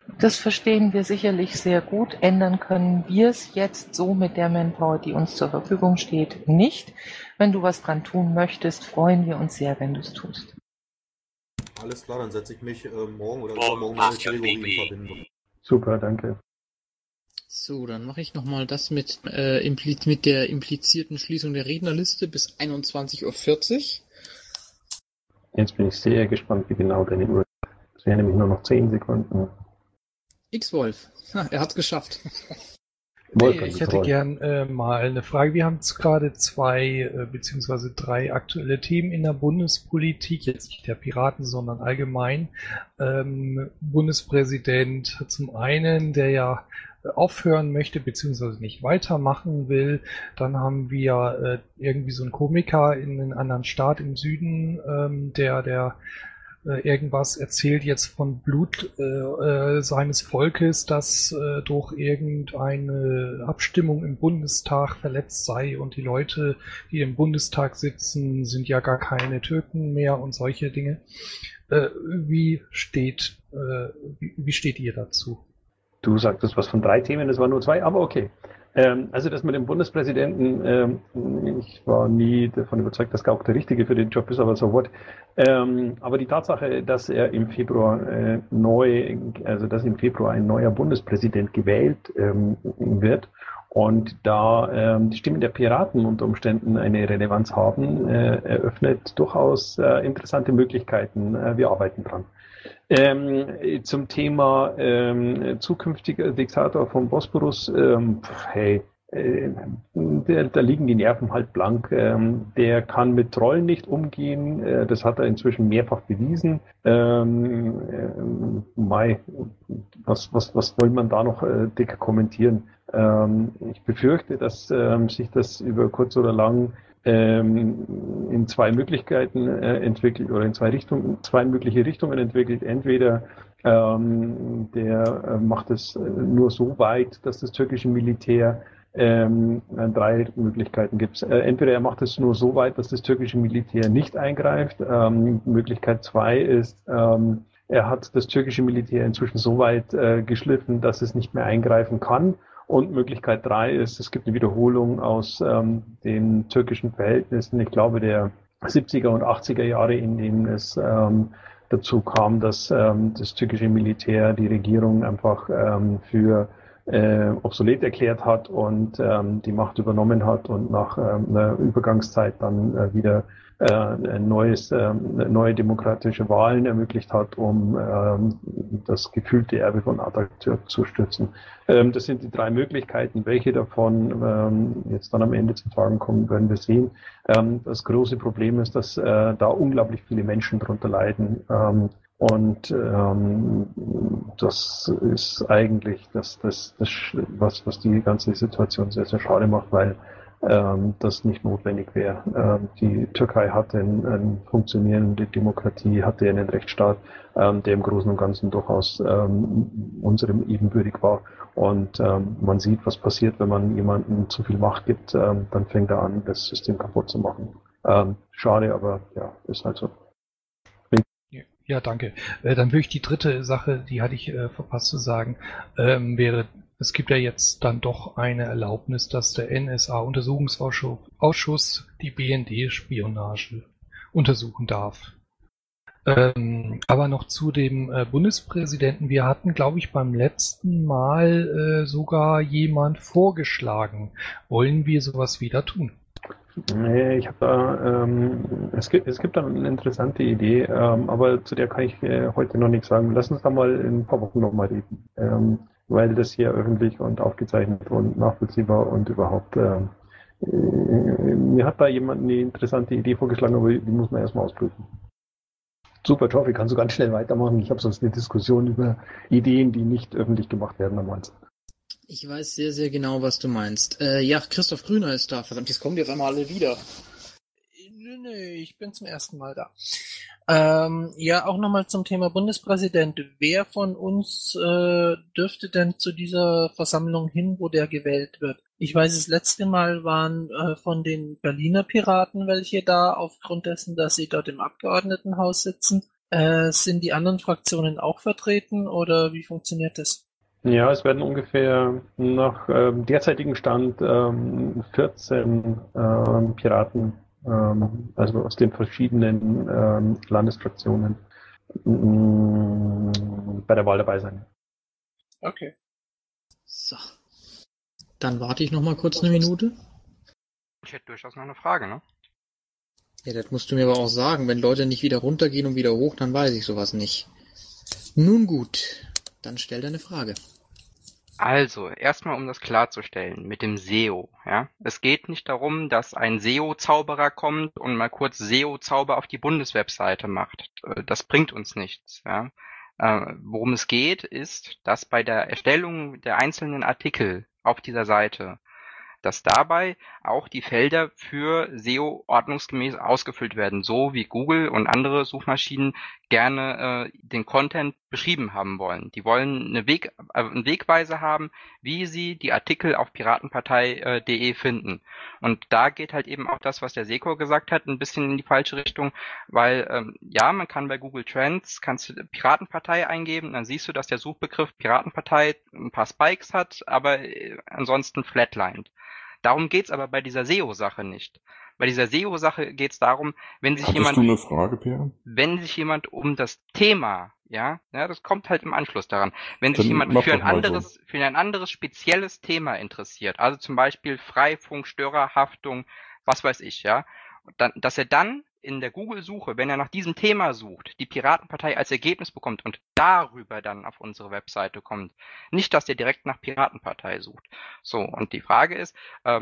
[SPEAKER 4] Das verstehen wir sicherlich sehr gut. Ändern können wir es jetzt so mit der Manpower, die uns zur Verfügung steht, nicht. Wenn du was dran tun möchtest, freuen wir uns sehr, wenn du es tust.
[SPEAKER 10] Alles klar, dann setze ich mich morgen oder übermorgen mit Gregor in Verbindung.
[SPEAKER 3] Super, danke.
[SPEAKER 2] So, dann mache ich nochmal das mit der implizierten Schließung der Rednerliste bis 21:40 Uhr.
[SPEAKER 3] Jetzt bin ich sehr gespannt, wie genau deine Uhr ist. Es wären nämlich nur noch 10 Sekunden.
[SPEAKER 2] X-Wolf. Er hat's geschafft.
[SPEAKER 3] Wolfgang,
[SPEAKER 11] Ich hätte gern mal eine Frage. Wir haben jetzt gerade 2 beziehungsweise 3 aktuelle Themen in der Bundespolitik, jetzt nicht der Piraten, sondern allgemein. Bundespräsident zum einen, der ja aufhören möchte, beziehungsweise nicht weitermachen will. Dann haben wir irgendwie so einen Komiker in einem anderen Staat im Süden, der irgendwas erzählt jetzt von Blut seines Volkes, das durch irgendeine Abstimmung im Bundestag verletzt sei und die Leute, die im Bundestag sitzen, sind ja gar keine Türken mehr und solche Dinge. Wie steht ihr dazu?
[SPEAKER 3] Du sagtest was von 3 Themen, das waren nur 2, aber okay. Also das mit dem Bundespräsidenten, ich war nie davon überzeugt, dass er auch der Richtige für den Job ist, aber so what. Aber die Tatsache, dass er im Februar dass im Februar ein neuer Bundespräsident gewählt wird und da die Stimmen der Piraten unter Umständen eine Relevanz haben, eröffnet durchaus interessante Möglichkeiten. Wir arbeiten dran. Zum Thema zukünftiger Diktator vom Bosporus, da liegen die Nerven halt blank. Der kann mit Trollen nicht umgehen, das hat er inzwischen mehrfach bewiesen. Was will man da noch dick kommentieren? Ich befürchte, dass sich das über kurz oder lang in 2 Möglichkeiten entwickelt oder in 2 mögliche Richtungen entwickelt. Entweder der macht es nur so weit, dass das türkische Militär 3 Möglichkeiten gibt. Entweder er macht es nur so weit, dass das türkische Militär nicht eingreift. Möglichkeit 2 ist, er hat das türkische Militär inzwischen so weit geschliffen, dass es nicht mehr eingreifen kann. Und Möglichkeit 3 ist, es gibt eine Wiederholung aus den türkischen Verhältnissen, ich glaube der 70er und 80er Jahre, in denen es dazu kam, dass das türkische Militär die Regierung einfach für obsolet erklärt hat und die Macht übernommen hat und nach einer Übergangszeit dann wieder neue demokratische Wahlen ermöglicht hat, um das gefühlte Erbe von Atatürk zu stützen. Das sind die 3 Möglichkeiten. Welche davon jetzt dann am Ende zum Tragen kommen, werden wir sehen. Das große Problem ist, dass da unglaublich viele Menschen drunter leiden. Das ist eigentlich das was die ganze Situation sehr, sehr schade macht, weil das nicht notwendig wäre. Die Türkei hatte eine funktionierende Demokratie, hatte einen Rechtsstaat, der im Großen und Ganzen durchaus unserem ebenbürtig war. Und man sieht, was passiert, wenn man jemandem zu viel Macht gibt, dann fängt er an, das System kaputt zu machen. Schade, aber ja, ist halt so.
[SPEAKER 11] Ja, danke. Dann würde ich die dritte Sache, die hatte ich verpasst zu sagen, wäre, es gibt ja jetzt dann doch eine Erlaubnis, dass der NSA-Untersuchungsausschuss die BND-Spionage untersuchen darf. Aber noch zu dem Bundespräsidenten. Wir hatten, glaube ich, beim letzten Mal sogar jemand vorgeschlagen. Wollen wir sowas wieder tun?
[SPEAKER 3] Ich habe da, es gibt da eine interessante Idee, aber zu der kann ich heute noch nichts sagen. Lass uns da mal in ein paar Wochen nochmal reden, weil das hier öffentlich und aufgezeichnet und nachvollziehbar und überhaupt, mir hat da jemand eine interessante Idee vorgeschlagen, aber die muss man erstmal ausprüfen. Super, Trophy, kannst du ganz schnell weitermachen. Ich habe sonst eine Diskussion über Ideen, die nicht öffentlich gemacht werden am Anfang.
[SPEAKER 2] Ich weiß sehr, sehr genau, was du meinst. Ja, Christoph Grüner ist da. Verdammt, jetzt kommen die auf einmal alle wieder.
[SPEAKER 12] Nee, ich bin zum ersten Mal da. Ja, auch nochmal zum Thema Bundespräsident. Wer von uns dürfte denn zu dieser Versammlung hin, wo der gewählt wird? Ich weiß, das letzte Mal waren von den Berliner Piraten welche da, aufgrund dessen, dass sie dort im Abgeordnetenhaus sitzen. Sind die anderen Fraktionen auch vertreten oder wie funktioniert das?
[SPEAKER 3] Ja, es werden ungefähr nach derzeitigem Stand 14 Piraten, also aus den verschiedenen Landesfraktionen, bei der Wahl dabei sein.
[SPEAKER 12] Okay.
[SPEAKER 2] So. Dann warte ich noch mal kurz eine Minute.
[SPEAKER 7] Ich hätte durchaus noch eine Frage, ne?
[SPEAKER 2] Ja, das musst du mir aber auch sagen. Wenn Leute nicht wieder runtergehen und wieder hoch, dann weiß ich sowas nicht. Nun gut, dann stell deine Frage.
[SPEAKER 7] Also, erstmal um das klarzustellen, mit dem SEO, ja. Es geht nicht darum, dass ein SEO-Zauberer kommt und mal kurz SEO-Zauber auf die Bundeswebseite macht. Das bringt uns nichts, ja. Worum es geht, ist, dass bei der Erstellung der einzelnen Artikel auf dieser Seite, dass dabei auch die Felder für SEO ordnungsgemäß ausgefüllt werden, so wie Google und andere Suchmaschinen gerne den Content beschrieben haben wollen. Die wollen eine Wegweise haben, wie sie die Artikel auf piratenpartei.de finden. Und da geht halt eben auch das, was der Seko gesagt hat, ein bisschen in die falsche Richtung, weil ja, man kann bei Google Trends, kannst du Piratenpartei eingeben, dann siehst du, dass der Suchbegriff Piratenpartei ein paar Spikes hat, aber ansonsten flatlined. Darum geht's aber bei dieser SEO-Sache nicht. Bei dieser SEO-Sache geht's darum, wenn sich
[SPEAKER 1] Hattest du eine Frage, Pierre?
[SPEAKER 7] wenn sich jemand um das Thema, ja, das kommt halt im Anschluss daran, wenn sich
[SPEAKER 1] Dann
[SPEAKER 7] jemand
[SPEAKER 1] mach
[SPEAKER 7] für
[SPEAKER 1] doch mal so.
[SPEAKER 7] für ein anderes spezielles Thema interessiert, also zum Beispiel Freifunk, Störerhaftung, was weiß ich, ja, dann, dass er dann in der Google-Suche, wenn er nach diesem Thema sucht, die Piratenpartei als Ergebnis bekommt und darüber dann auf unsere Webseite kommt. Nicht, dass der direkt nach Piratenpartei sucht. So, und die Frage ist,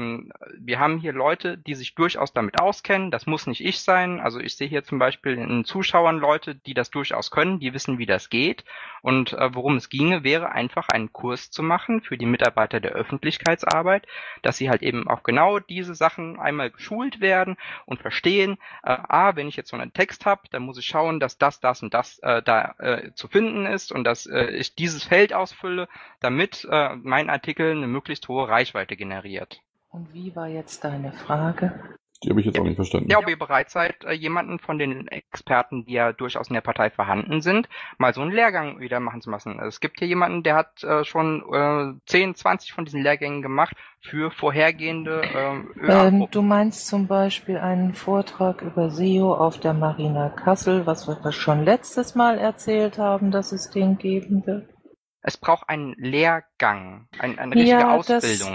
[SPEAKER 7] wir haben hier Leute, die sich durchaus damit auskennen. Das muss nicht ich sein. Also ich sehe hier zum Beispiel in den Zuschauern Leute, die das durchaus können, die wissen, wie das geht. Und worum es ginge, wäre einfach einen Kurs zu machen für die Mitarbeiter der Öffentlichkeitsarbeit, dass sie halt eben auf genau diese Sachen einmal geschult werden und verstehen, wenn ich jetzt so einen Text habe, dann muss ich schauen, dass das und das da zu finden ist und dass ich dieses Feld ausfülle, damit mein Artikel eine möglichst hohe Reichweite generiert.
[SPEAKER 4] Und wie war jetzt deine Frage?
[SPEAKER 1] Die habe ich jetzt auch nicht verstanden.
[SPEAKER 7] Ja, ob ihr bereit seid, jemanden von den Experten, die ja durchaus in der Partei vorhanden sind, mal so einen Lehrgang wieder machen zu lassen. Also es gibt hier jemanden, der hat schon 10, 20 von diesen Lehrgängen gemacht für vorhergehende
[SPEAKER 4] Du meinst zum Beispiel einen Vortrag über SEO auf der Marina Kassel, was wir schon letztes Mal erzählt haben, dass es den geben wird?
[SPEAKER 7] Es braucht einen Lehrgang, eine richtige Ausbildung.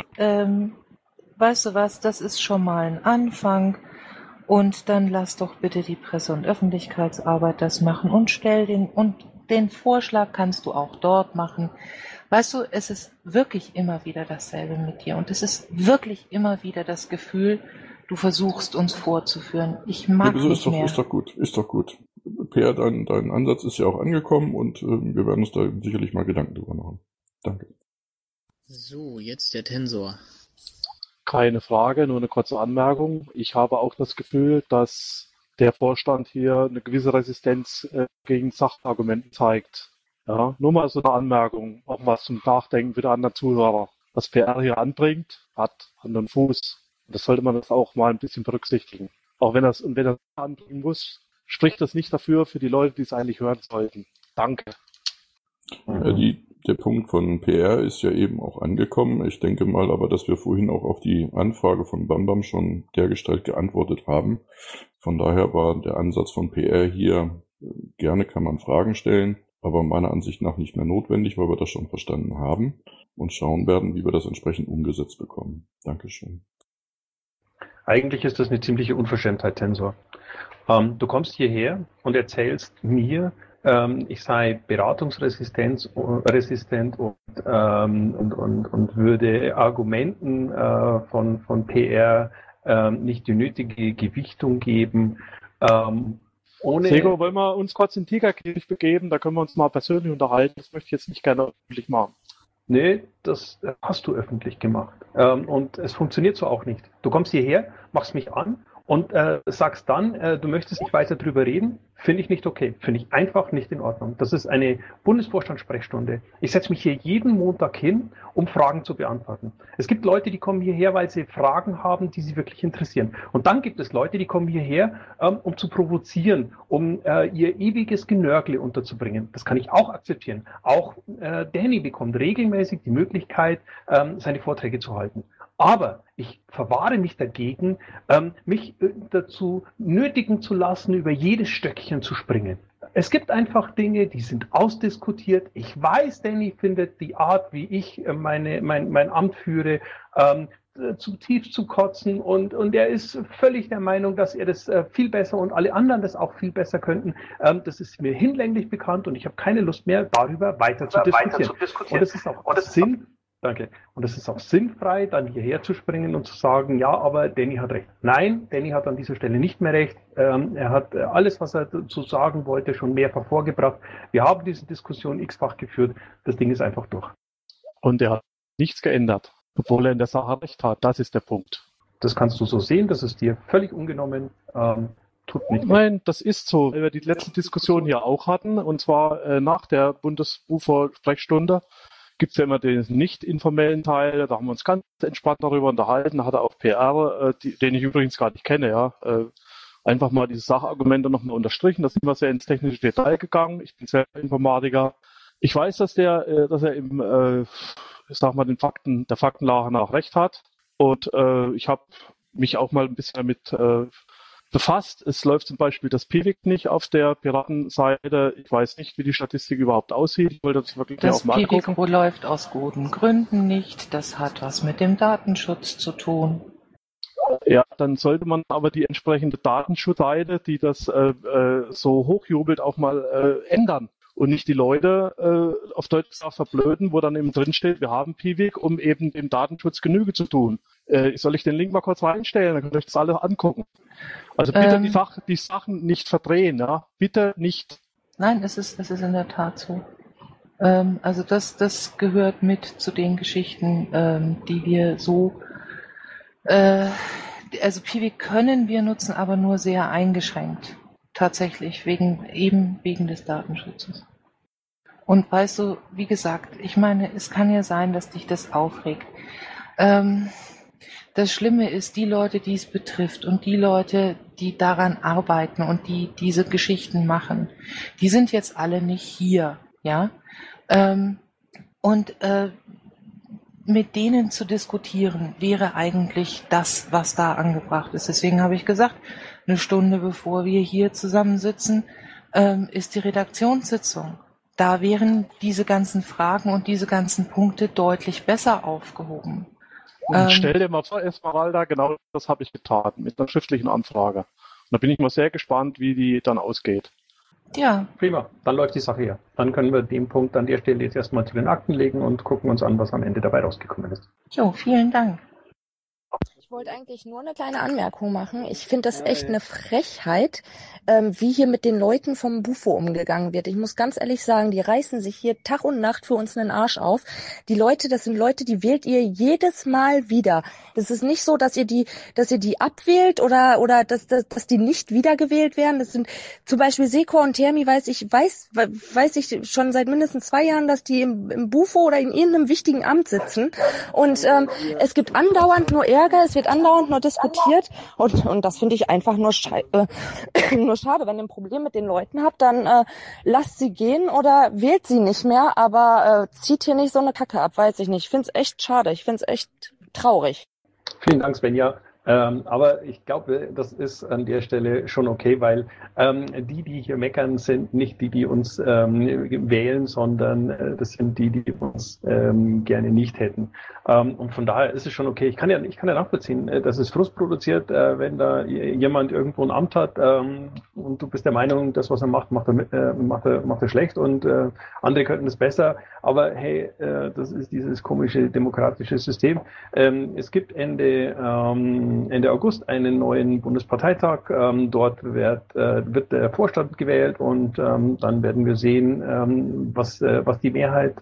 [SPEAKER 4] Weißt du was, das ist schon mal ein Anfang und dann lass doch bitte die Presse- und Öffentlichkeitsarbeit das machen und den Vorschlag kannst du auch dort machen. Weißt du, es ist wirklich immer wieder dasselbe mit dir und es ist wirklich immer wieder das Gefühl, du versuchst uns vorzuführen. Ich mag nicht mehr.
[SPEAKER 1] Ist doch gut. Pierre, dein Ansatz ist ja auch angekommen und wir werden uns da sicherlich mal Gedanken drüber machen. Danke.
[SPEAKER 2] So, jetzt der Tensor.
[SPEAKER 13] Keine Frage, nur eine kurze Anmerkung. Ich habe auch das Gefühl, dass der Vorstand hier eine gewisse Resistenz gegen Sachargumenten zeigt. Ja, nur mal so eine Anmerkung, auch was zum Nachdenken für die anderen Zuhörer. Was PR hier anbringt, hat Hand und Fuß. Und das sollte man das auch mal ein bisschen berücksichtigen. Auch wenn er anbringen muss, spricht das nicht dafür für die Leute, die es eigentlich hören sollten. Danke.
[SPEAKER 1] Der Punkt von PR ist ja eben auch angekommen. Ich denke mal aber, dass wir vorhin auch auf die Anfrage von Bambam schon dergestalt geantwortet haben. Von daher war der Ansatz von PR hier, gerne kann man Fragen stellen, aber meiner Ansicht nach nicht mehr notwendig, weil wir das schon verstanden haben und schauen werden, wie wir das entsprechend umgesetzt bekommen. Dankeschön.
[SPEAKER 3] Eigentlich ist das eine ziemliche Unverschämtheit, Tensor. Du kommst hierher und erzählst mir, ich sei beratungsresistent und würde Argumenten von PR nicht die nötige Gewichtung geben.
[SPEAKER 13] Sego, wollen wir uns kurz in Tigerkäfig begeben? Da können wir uns mal persönlich unterhalten. Das möchte ich jetzt nicht gerne öffentlich machen.
[SPEAKER 3] Nee, das hast du öffentlich gemacht. Und es funktioniert so auch nicht. Du kommst hierher, machst mich an und sagst dann, du möchtest nicht weiter drüber reden, finde ich nicht okay. Finde ich einfach nicht in Ordnung. Das ist eine Bundesvorstandssprechstunde. Ich setze mich hier jeden Montag hin, um Fragen zu beantworten. Es gibt Leute, die kommen hierher, weil sie Fragen haben, die sie wirklich interessieren. Und dann gibt es Leute, die kommen hierher, um zu provozieren, um ihr ewiges Genörgle unterzubringen. Das kann ich auch akzeptieren. Auch Danny bekommt regelmäßig die Möglichkeit, seine Vorträge zu halten. Aber ich verwahre mich dagegen, mich dazu nötigen zu lassen, über jedes Stöckchen zu springen. Es gibt einfach Dinge, die sind ausdiskutiert. Ich weiß, Danny findet die Art, wie ich mein Amt führe, zutiefst zu kotzen und er ist völlig der Meinung, dass er das viel besser und alle anderen das auch viel besser könnten. Das ist mir hinlänglich bekannt und ich habe keine Lust mehr, darüber weiter zu diskutieren. Und es ist auch Danke. Und es ist auch sinnfrei, dann hierher zu springen und zu sagen, ja, aber Danny hat recht. Nein, Danny hat an dieser Stelle nicht mehr recht. Er hat alles, was er dazu sagen wollte, schon mehrfach vorgebracht. Wir haben diese Diskussion x-fach geführt. Das Ding ist einfach durch.
[SPEAKER 13] Und er hat nichts geändert, obwohl er in der Sache recht hat. Das ist der Punkt.
[SPEAKER 3] Das kannst du so sehen. Das ist dir völlig ungenommen. Tut nicht.
[SPEAKER 13] Nein, das ist so, weil wir die letzte Diskussion hier auch hatten. Und zwar nach der Bundesbufor-Sprechstunde gibt es ja immer den nicht informellen Teil, da haben wir uns ganz entspannt darüber unterhalten, da hat er auch PR, den ich übrigens gar nicht kenne, ja, einfach mal diese Sachargumente nochmal unterstrichen, da sind wir sehr ins technische Detail gegangen, ich bin selber Informatiker. Ich weiß, dass er im, ich sag mal, der Faktenlage nach recht hat und ich habe mich auch mal ein bisschen damit befasst. Es läuft zum Beispiel das Piwik nicht auf der Piratenseite. Ich weiß nicht, wie die Statistik überhaupt aussieht. Ich wollte das wirklich
[SPEAKER 4] das
[SPEAKER 13] auch mal angucken.
[SPEAKER 4] Piwik läuft aus guten Gründen nicht. Das hat was mit dem Datenschutz zu tun.
[SPEAKER 13] Ja, dann sollte man aber die entsprechende Datenschutzseite, die das so hochjubelt, auch mal ändern. Und nicht die Leute auf Deutsch gesagt verblöden, wo dann eben drin steht, wir haben Piwik, um eben dem Datenschutz Genüge zu tun. Soll ich den Link mal kurz reinstellen? Dann könnt ihr euch das alle angucken. Also bitte die Sachen nicht verdrehen, ja? Bitte nicht.
[SPEAKER 4] Nein, es ist in der Tat so. Also das gehört mit zu den Geschichten, die wir so also Piwik können wir nutzen, aber nur sehr eingeschränkt. Tatsächlich, wegen des Datenschutzes. Und weißt du, wie gesagt, ich meine, es kann ja sein, dass dich das aufregt. Das Schlimme ist, die Leute, die es betrifft und die Leute, die daran arbeiten und die diese Geschichten machen, die sind jetzt alle nicht hier, ja? Mit denen zu diskutieren, wäre eigentlich das, was da angebracht ist. Deswegen habe ich gesagt, eine Stunde bevor wir hier zusammensitzen, ist die Redaktionssitzung. Da wären diese ganzen Fragen und diese ganzen Punkte deutlich besser aufgehoben.
[SPEAKER 13] Und stell dir mal vor, Esmeralda, genau das habe ich getan, mit einer schriftlichen Anfrage. Und da bin ich mal sehr gespannt, wie die dann ausgeht.
[SPEAKER 4] Ja.
[SPEAKER 3] Prima, dann läuft die Sache her. Dann können wir den Punkt an der Stelle jetzt erstmal zu den Akten legen und gucken uns an, was am Ende dabei rausgekommen ist.
[SPEAKER 4] Jo, vielen Dank.
[SPEAKER 14] Ich wollte eigentlich nur eine kleine Anmerkung machen. Ich finde das echt eine Frechheit, wie hier mit den Leuten vom Bufo umgegangen wird. Ich muss ganz ehrlich sagen, die reißen sich hier Tag und Nacht für uns einen Arsch auf. Die Leute, das sind Leute, die wählt ihr jedes Mal wieder. Das ist nicht so, dass ihr die abwählt oder dass die nicht wiedergewählt werden. Das sind zum Beispiel Seko und Termi, weiß ich schon seit mindestens 2 Jahren, dass die im Bufo oder in irgendeinem wichtigen Amt sitzen. Und es gibt andauernd nur Ärger, es wird andauernd nur diskutiert und das finde ich einfach nur schade. Wenn ihr ein Problem mit den Leuten habt, dann lasst sie gehen oder wählt sie nicht mehr, aber zieht hier nicht so eine Kacke ab, weiß ich nicht. Ich finde es echt schade, ich finde es echt traurig.
[SPEAKER 3] Vielen Dank, Svenja. Aber ich glaube, das ist an der Stelle schon okay, weil die hier meckern, sind nicht die uns wählen, sondern das sind die uns gerne nicht hätten. Und von daher ist es schon okay. Ich kann ja nachvollziehen, dass es Frust produziert, wenn da jemand irgendwo ein Amt hat und du bist der Meinung, das, was er macht, macht er schlecht und andere könnten es besser. Aber hey, das ist dieses komische demokratische System. Es gibt Ende August einen neuen Bundesparteitag. Dort wird der Vorstand gewählt und dann werden wir sehen, was die Mehrheit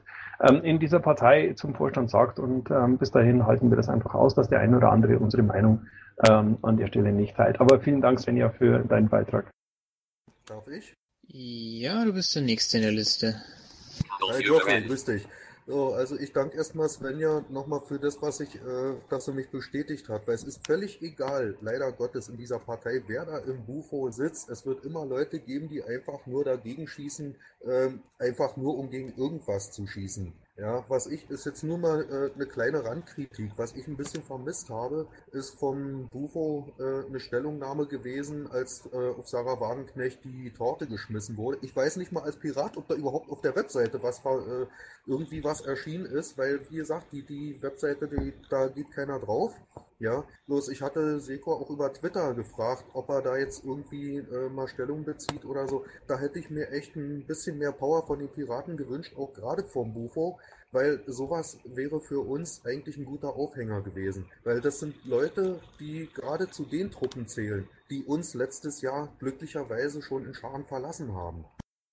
[SPEAKER 3] in dieser Partei zum Vorstand sagt. Und bis dahin halten wir das einfach aus, dass der eine oder andere unsere Meinung an der Stelle nicht teilt. Aber vielen Dank, Svenja, für deinen Beitrag.
[SPEAKER 10] Darf ich?
[SPEAKER 2] Ja, du bist der Nächste in der Liste.
[SPEAKER 10] Hi Geoffrey, grüß dich. So, also ich danke erstmal Svenja nochmal für das, dass sie mich bestätigt hat, weil es ist völlig egal, leider Gottes in dieser Partei, wer da im Bufo sitzt. Es wird immer Leute geben, die einfach nur dagegen schießen, einfach nur um gegen irgendwas zu schießen. Ja, ist jetzt nur mal eine kleine Randkritik. Was ich ein bisschen vermisst habe, ist vom Bufo eine Stellungnahme gewesen, als auf Sarah Wagenknecht die Torte geschmissen wurde. Ich weiß nicht mal als Pirat, ob da überhaupt auf der Webseite irgendwie was erschienen ist, weil, wie gesagt, die Webseite, da geht keiner drauf. Ja, bloß ich hatte Seko auch über Twitter gefragt, ob er da jetzt irgendwie mal Stellung bezieht oder so. Da hätte ich mir echt ein bisschen mehr Power von den Piraten gewünscht, auch gerade vom Bufo, weil sowas wäre für uns eigentlich ein guter Aufhänger gewesen. Weil das sind Leute, die gerade zu den Truppen zählen, die uns letztes Jahr glücklicherweise schon in Scharen verlassen haben.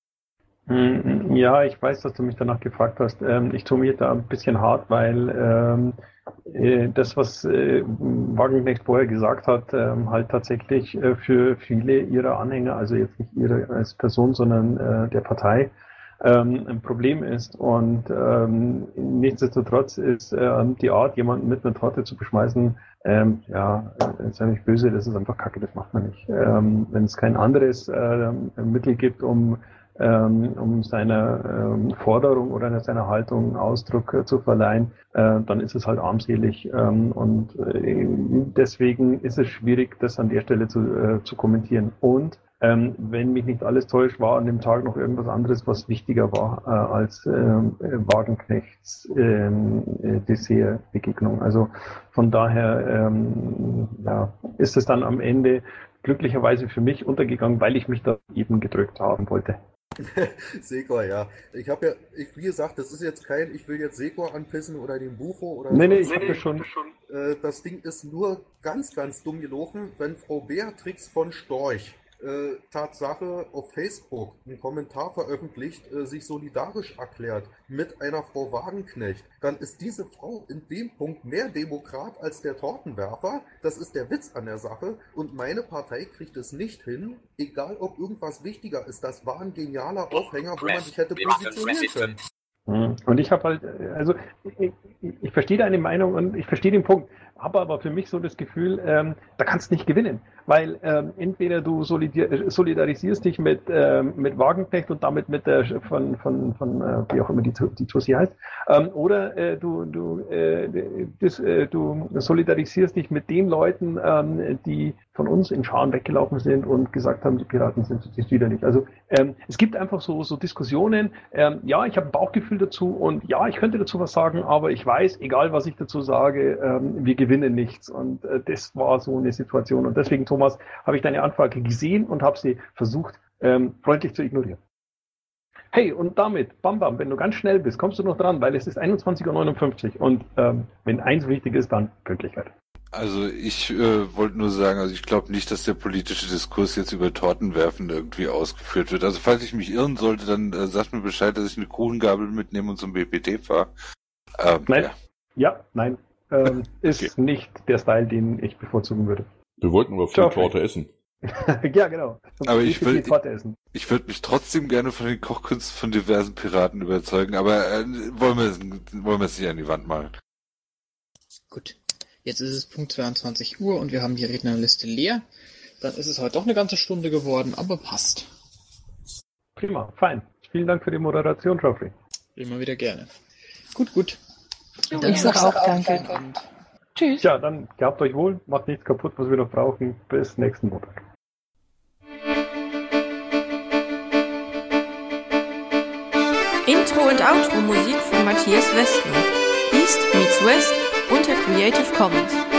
[SPEAKER 3] Ja, ich weiß, dass du mich danach gefragt hast. Ich tue mir da ein bisschen hart, weil das, was Wagenknecht vorher gesagt hat, halt tatsächlich für viele ihrer Anhänger, also jetzt nicht ihre als Person, sondern der Partei, ein Problem ist. Und nichtsdestotrotz ist die Art, jemanden mit einer Torte zu beschmeißen, ja, ist ja nicht böse, das ist einfach Kacke, das macht man nicht. Wenn es kein anderes Mittel gibt, um seiner Forderung oder seiner Haltung Ausdruck zu verleihen, dann ist es halt armselig. Und deswegen ist es schwierig, das an der Stelle zu kommentieren. Und wenn mich nicht alles täuscht, war an dem Tag noch irgendwas anderes, was wichtiger war als Wagenknechts Dessertbegegnung. Also von daher ja, ist es dann am Ende glücklicherweise für mich untergegangen, weil ich mich da eben gedrückt haben wollte.
[SPEAKER 10] Sekor, ja. Wie gesagt, das ist jetzt ich will jetzt Sekor anpissen oder den Bufo oder
[SPEAKER 3] Nee, ich hab das schon.
[SPEAKER 10] Das Ding ist nur ganz, ganz dumm gelaufen, wenn Frau Beatrix von Storch Tatsache auf Facebook einen Kommentar veröffentlicht, sich solidarisch erklärt mit einer Frau Wagenknecht, dann ist diese Frau in dem Punkt mehr Demokrat als der Tortenwerfer. Das ist der Witz an der Sache. Und meine Partei kriegt es nicht hin, egal ob irgendwas wichtiger ist. Das war ein genialer Aufhänger, wo man sich hätte positionieren können.
[SPEAKER 3] Und ich habe halt, also ich verstehe deine Meinung und ich verstehe den Punkt, habe aber für mich so das Gefühl, da kannst du nicht gewinnen, weil entweder du solidarisierst dich mit Wagenknecht und damit mit der von wie auch immer die Tussi heißt, oder du solidarisierst dich mit den Leuten, die von uns in Scharen weggelaufen sind und gesagt haben, die Piraten sind widerlich. Also es gibt einfach so Diskussionen, ja, ich habe ein Bauchgefühl dazu und ja, ich könnte dazu was sagen, aber ich weiß, egal was ich dazu sage, wir gewinnen nichts. Und das war so eine Situation. Und deswegen, Thomas, habe ich deine Anfrage gesehen und habe sie versucht, freundlich zu ignorieren. Hey, und damit, Bam Bam, wenn du ganz schnell bist, kommst du noch dran, weil es ist 21:59 Uhr und wenn eins wichtig ist, dann Pünktlichkeit.
[SPEAKER 8] Also ich wollte nur sagen, also ich glaube nicht, dass der politische Diskurs jetzt über Tortenwerfen irgendwie ausgeführt wird. Also falls ich mich irren sollte, dann sagt mir Bescheid, dass ich eine Kuchengabel mitnehme und zum BPT fahre.
[SPEAKER 3] Nein, nein, ist okay. Nicht der Style, den ich bevorzugen würde.
[SPEAKER 1] Wir wollten aber viel Torte essen.
[SPEAKER 3] Ja, genau.
[SPEAKER 8] Aber ich würde mich trotzdem gerne von den Kochkünsten von diversen Piraten überzeugen, aber wollen wir es nicht an die Wand malen.
[SPEAKER 2] Gut. Jetzt ist es Punkt 22 Uhr und wir haben die Rednerliste leer. Dann ist es heute doch eine ganze Stunde geworden, aber passt.
[SPEAKER 3] Prima, fein. Vielen Dank für die Moderation, Geoffrey.
[SPEAKER 2] Immer wieder gerne. Gut.
[SPEAKER 4] Ich sage auch danke. Tschüss.
[SPEAKER 3] Ja, dann gehabt euch wohl, macht nichts kaputt, was wir noch brauchen. Bis nächsten Montag.
[SPEAKER 15] Intro und Outro Musik von Matthias Westner. East meets West unter Creative Commons.